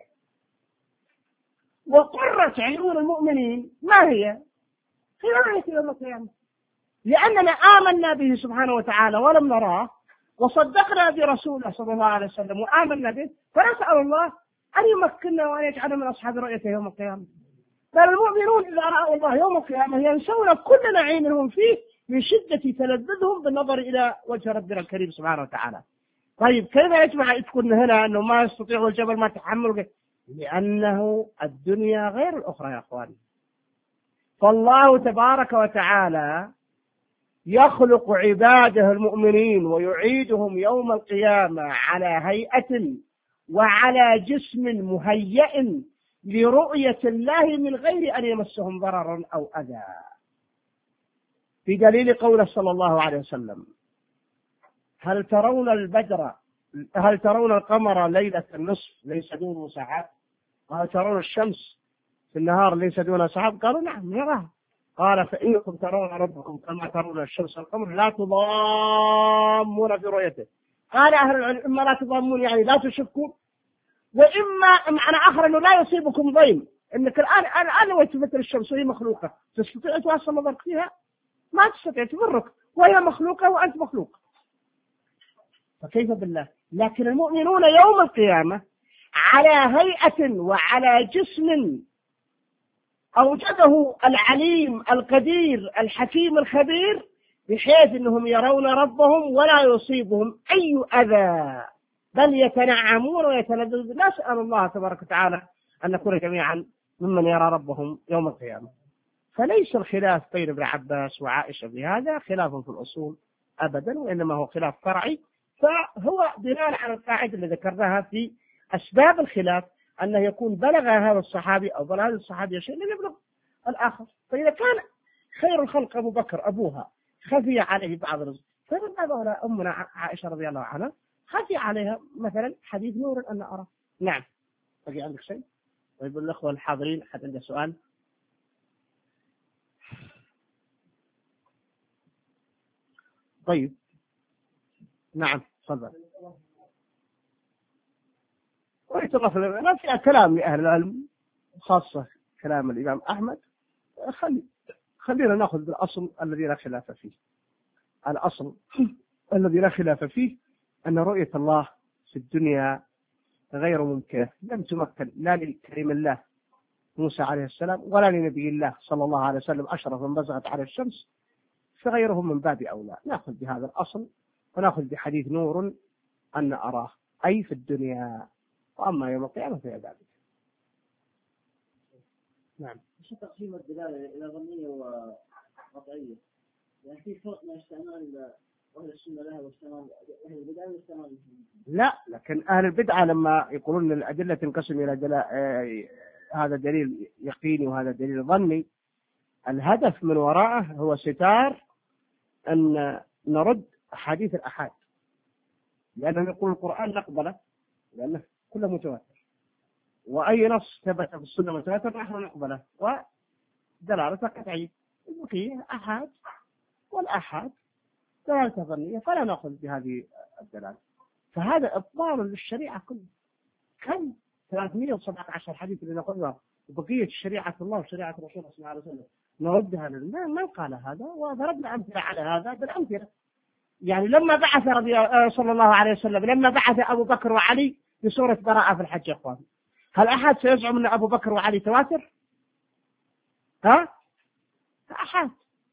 وقرة عيون المؤمنين ما هي؟ في رؤية يوم القيامة، لأننا آمنا به سبحانه وتعالى ولم نراه، وصدقنا برسوله صلى الله عليه وسلم وآمنا به، فنسأل الله أن يمكننا وأن يجعلنا من أصحاب رؤيته يوم القيامة. بل المؤمنون إذا رأوا الله يوم القيامة ينسون كل نعيم هم فيه من شدة تلذذهم بالنظر إلى وجه ربنا الكريم سبحانه وتعالى. طيب كيف يجمع تكون هنا أنه ما يستطيع الجبل ما تحمل؟ لأنه الدنيا غير الأخرى يا أخواني. فالله تبارك وتعالى يخلق عباده المؤمنين ويعيدهم يوم القيامة على هيئة وعلى جسم مهيئ لرؤية الله من غير أن يمسهم ضرر أو أذى، في دليل قوله صلى الله عليه وسلم: هل ترون البدر هل ترون القمر ليلة النصف ليس دونه سحاب؟ وهل ترون الشمس في النهار ليس دونها سحاب؟ قالوا نعم نراها. قال: فإنكم ترون ربكم كما ترون الشمس والقمر لا تضامون في رؤيته. قال أهل العلم: إما لا تضامون يعني لا تشكون، وإما معنى آخر أنه لا يصيبكم ضيم، إنك الآن الآن لو تمثل الشمس وهي مخلوقة تستطيع توصل نظرك فيها؟ ما تستطيع، تضرك، وهي مخلوقة وأنت مخلوق، فكيف بالله؟ لكن المؤمنون يوم القيامة على هيئة وعلى جسم أوجده العليم القدير الحكيم الخبير، بحيث أنهم يرون ربهم ولا يصيبهم أي أذى، بل يتنعمون ويتلذذون. نسأل الله تبارك وتعالى أن نكون جميعا ممن يرى ربهم يوم القيامة. فليس الخلاف بين ابن عباس وعائشة بهذا خلاف في الأصول أبدا، وإنما هو خلاف فرعي، فهو بناء على القاعدة اللي ذكرناها في أسباب الخلاف، أنه يكون بلغ هذا الصحابي أو بلغ هذا الصحابي شيء لم يبلغ الآخر. فإذا كان خير الخلق أبو بكر أبوها خفي عليه بعض الرزق، فبالنسبة أمنا عائشة رضي الله عنها خفي عليها مثلا حديث نور أن أرى. نعم. بقي عندك شيء؟ طيب الأخوة الحاضرين حد عنده سؤال؟ طيب نعم تفضل. ويتطرف ما فيها كلام لأهل العلم، خاصة كلام الإمام أحمد. خلي خلينا نأخذ بالأصل الذي لا خلاف فيه. الأصل الذي لا خلاف فيه أن رؤية الله في الدنيا غير ممكنة، لم تمكن لا لكريم الله موسى عليه السلام ولا لنبي الله صلى الله عليه وسلم أشرف من بزغت على الشمس، فغيرهم من باب أولى. نأخذ بهذا الأصل ونأخذ بحديث نور أن أراه، أي في الدنيا، وأما يوم القيامة فهي ذلك. نعم. شو تقسيم الدلالة إلى ظنية وقطعية؟ يعني في فرق بين استعمال أهل السنة لها واستعمال أهل البدع واستعمال. لا، لكن أهل البدعة لما يقولون الأدلة تنقسم إلى دلالة، آه هذا دليل يقيني وهذا دليل ظني، الهدف من وراءه هو ستار أن نرد حديث الأحاد، لأنه يقول القرآن نقبله لأنه كله متواتر، وأي نص ثبت في السنة متواتر نحن نقبله، ودلالته قطعية. البقية أحاد، والأحاد دلالته ظنية، فلا نأخذ بهذه الدلالة. فهذا إبطال للشريعة كلها. كم ثلاثمئة وسبعة عشر حديث اللي نقولها بقية شريعة الله وشريعة رسوله صلى الله عليه وسلم نردها لله. من قال هذا؟ وضربنا أمثلة على هذا بالأمثلة. يعني لما بعث رضي صلى الله عليه وسلم لما بعث أبو بكر وعلي بسورة براءة في الحج، يا أخوان، هل أحد سيزعم أن أبو بكر وعلي تواتر؟ ها؟ أحد.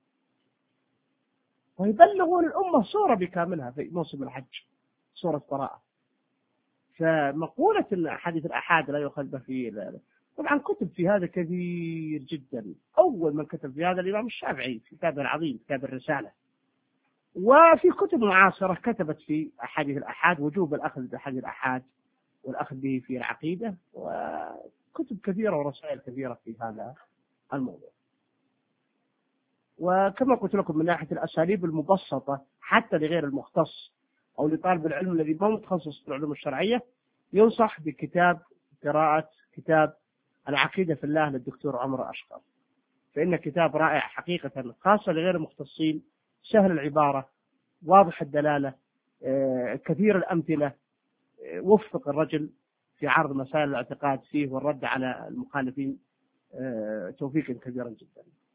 ويبلغون الأمة سورة بكاملها في موسم الحج، سورة براءة. فمقولة أن حديث الأحاد لا يؤخذ به في، طبعا كتب في هذا كثير جدا. أول من كتب في هذا الإمام الشافعي في كتابه العظيم كتاب الرسالة، وفي كتب معاصرة كتبت في أحاديث الأحاد وجوب الأخذ بأحاديث الأحاد والأخذ به في العقيدة، وكتب كثيرة ورسائل كثيرة في هذا الموضوع. وكما قلت لكم من ناحية الأساليب المبسطة حتى لغير المختص أو لطالب العلم الذي ما متخصص في العلوم الشرعية، ينصح بكتاب قراءة كتاب العقيدة في الله للدكتور عمر أشقر، فإن كتاب رائع حقيقة، خاصة لغير المختصين، سهل العبارة، واضح الدلالة، كثير الأمثلة، وفق الرجل في عرض مسائل الاعتقاد فيه والرد على المخالفين توفيقا كبيرا جدا.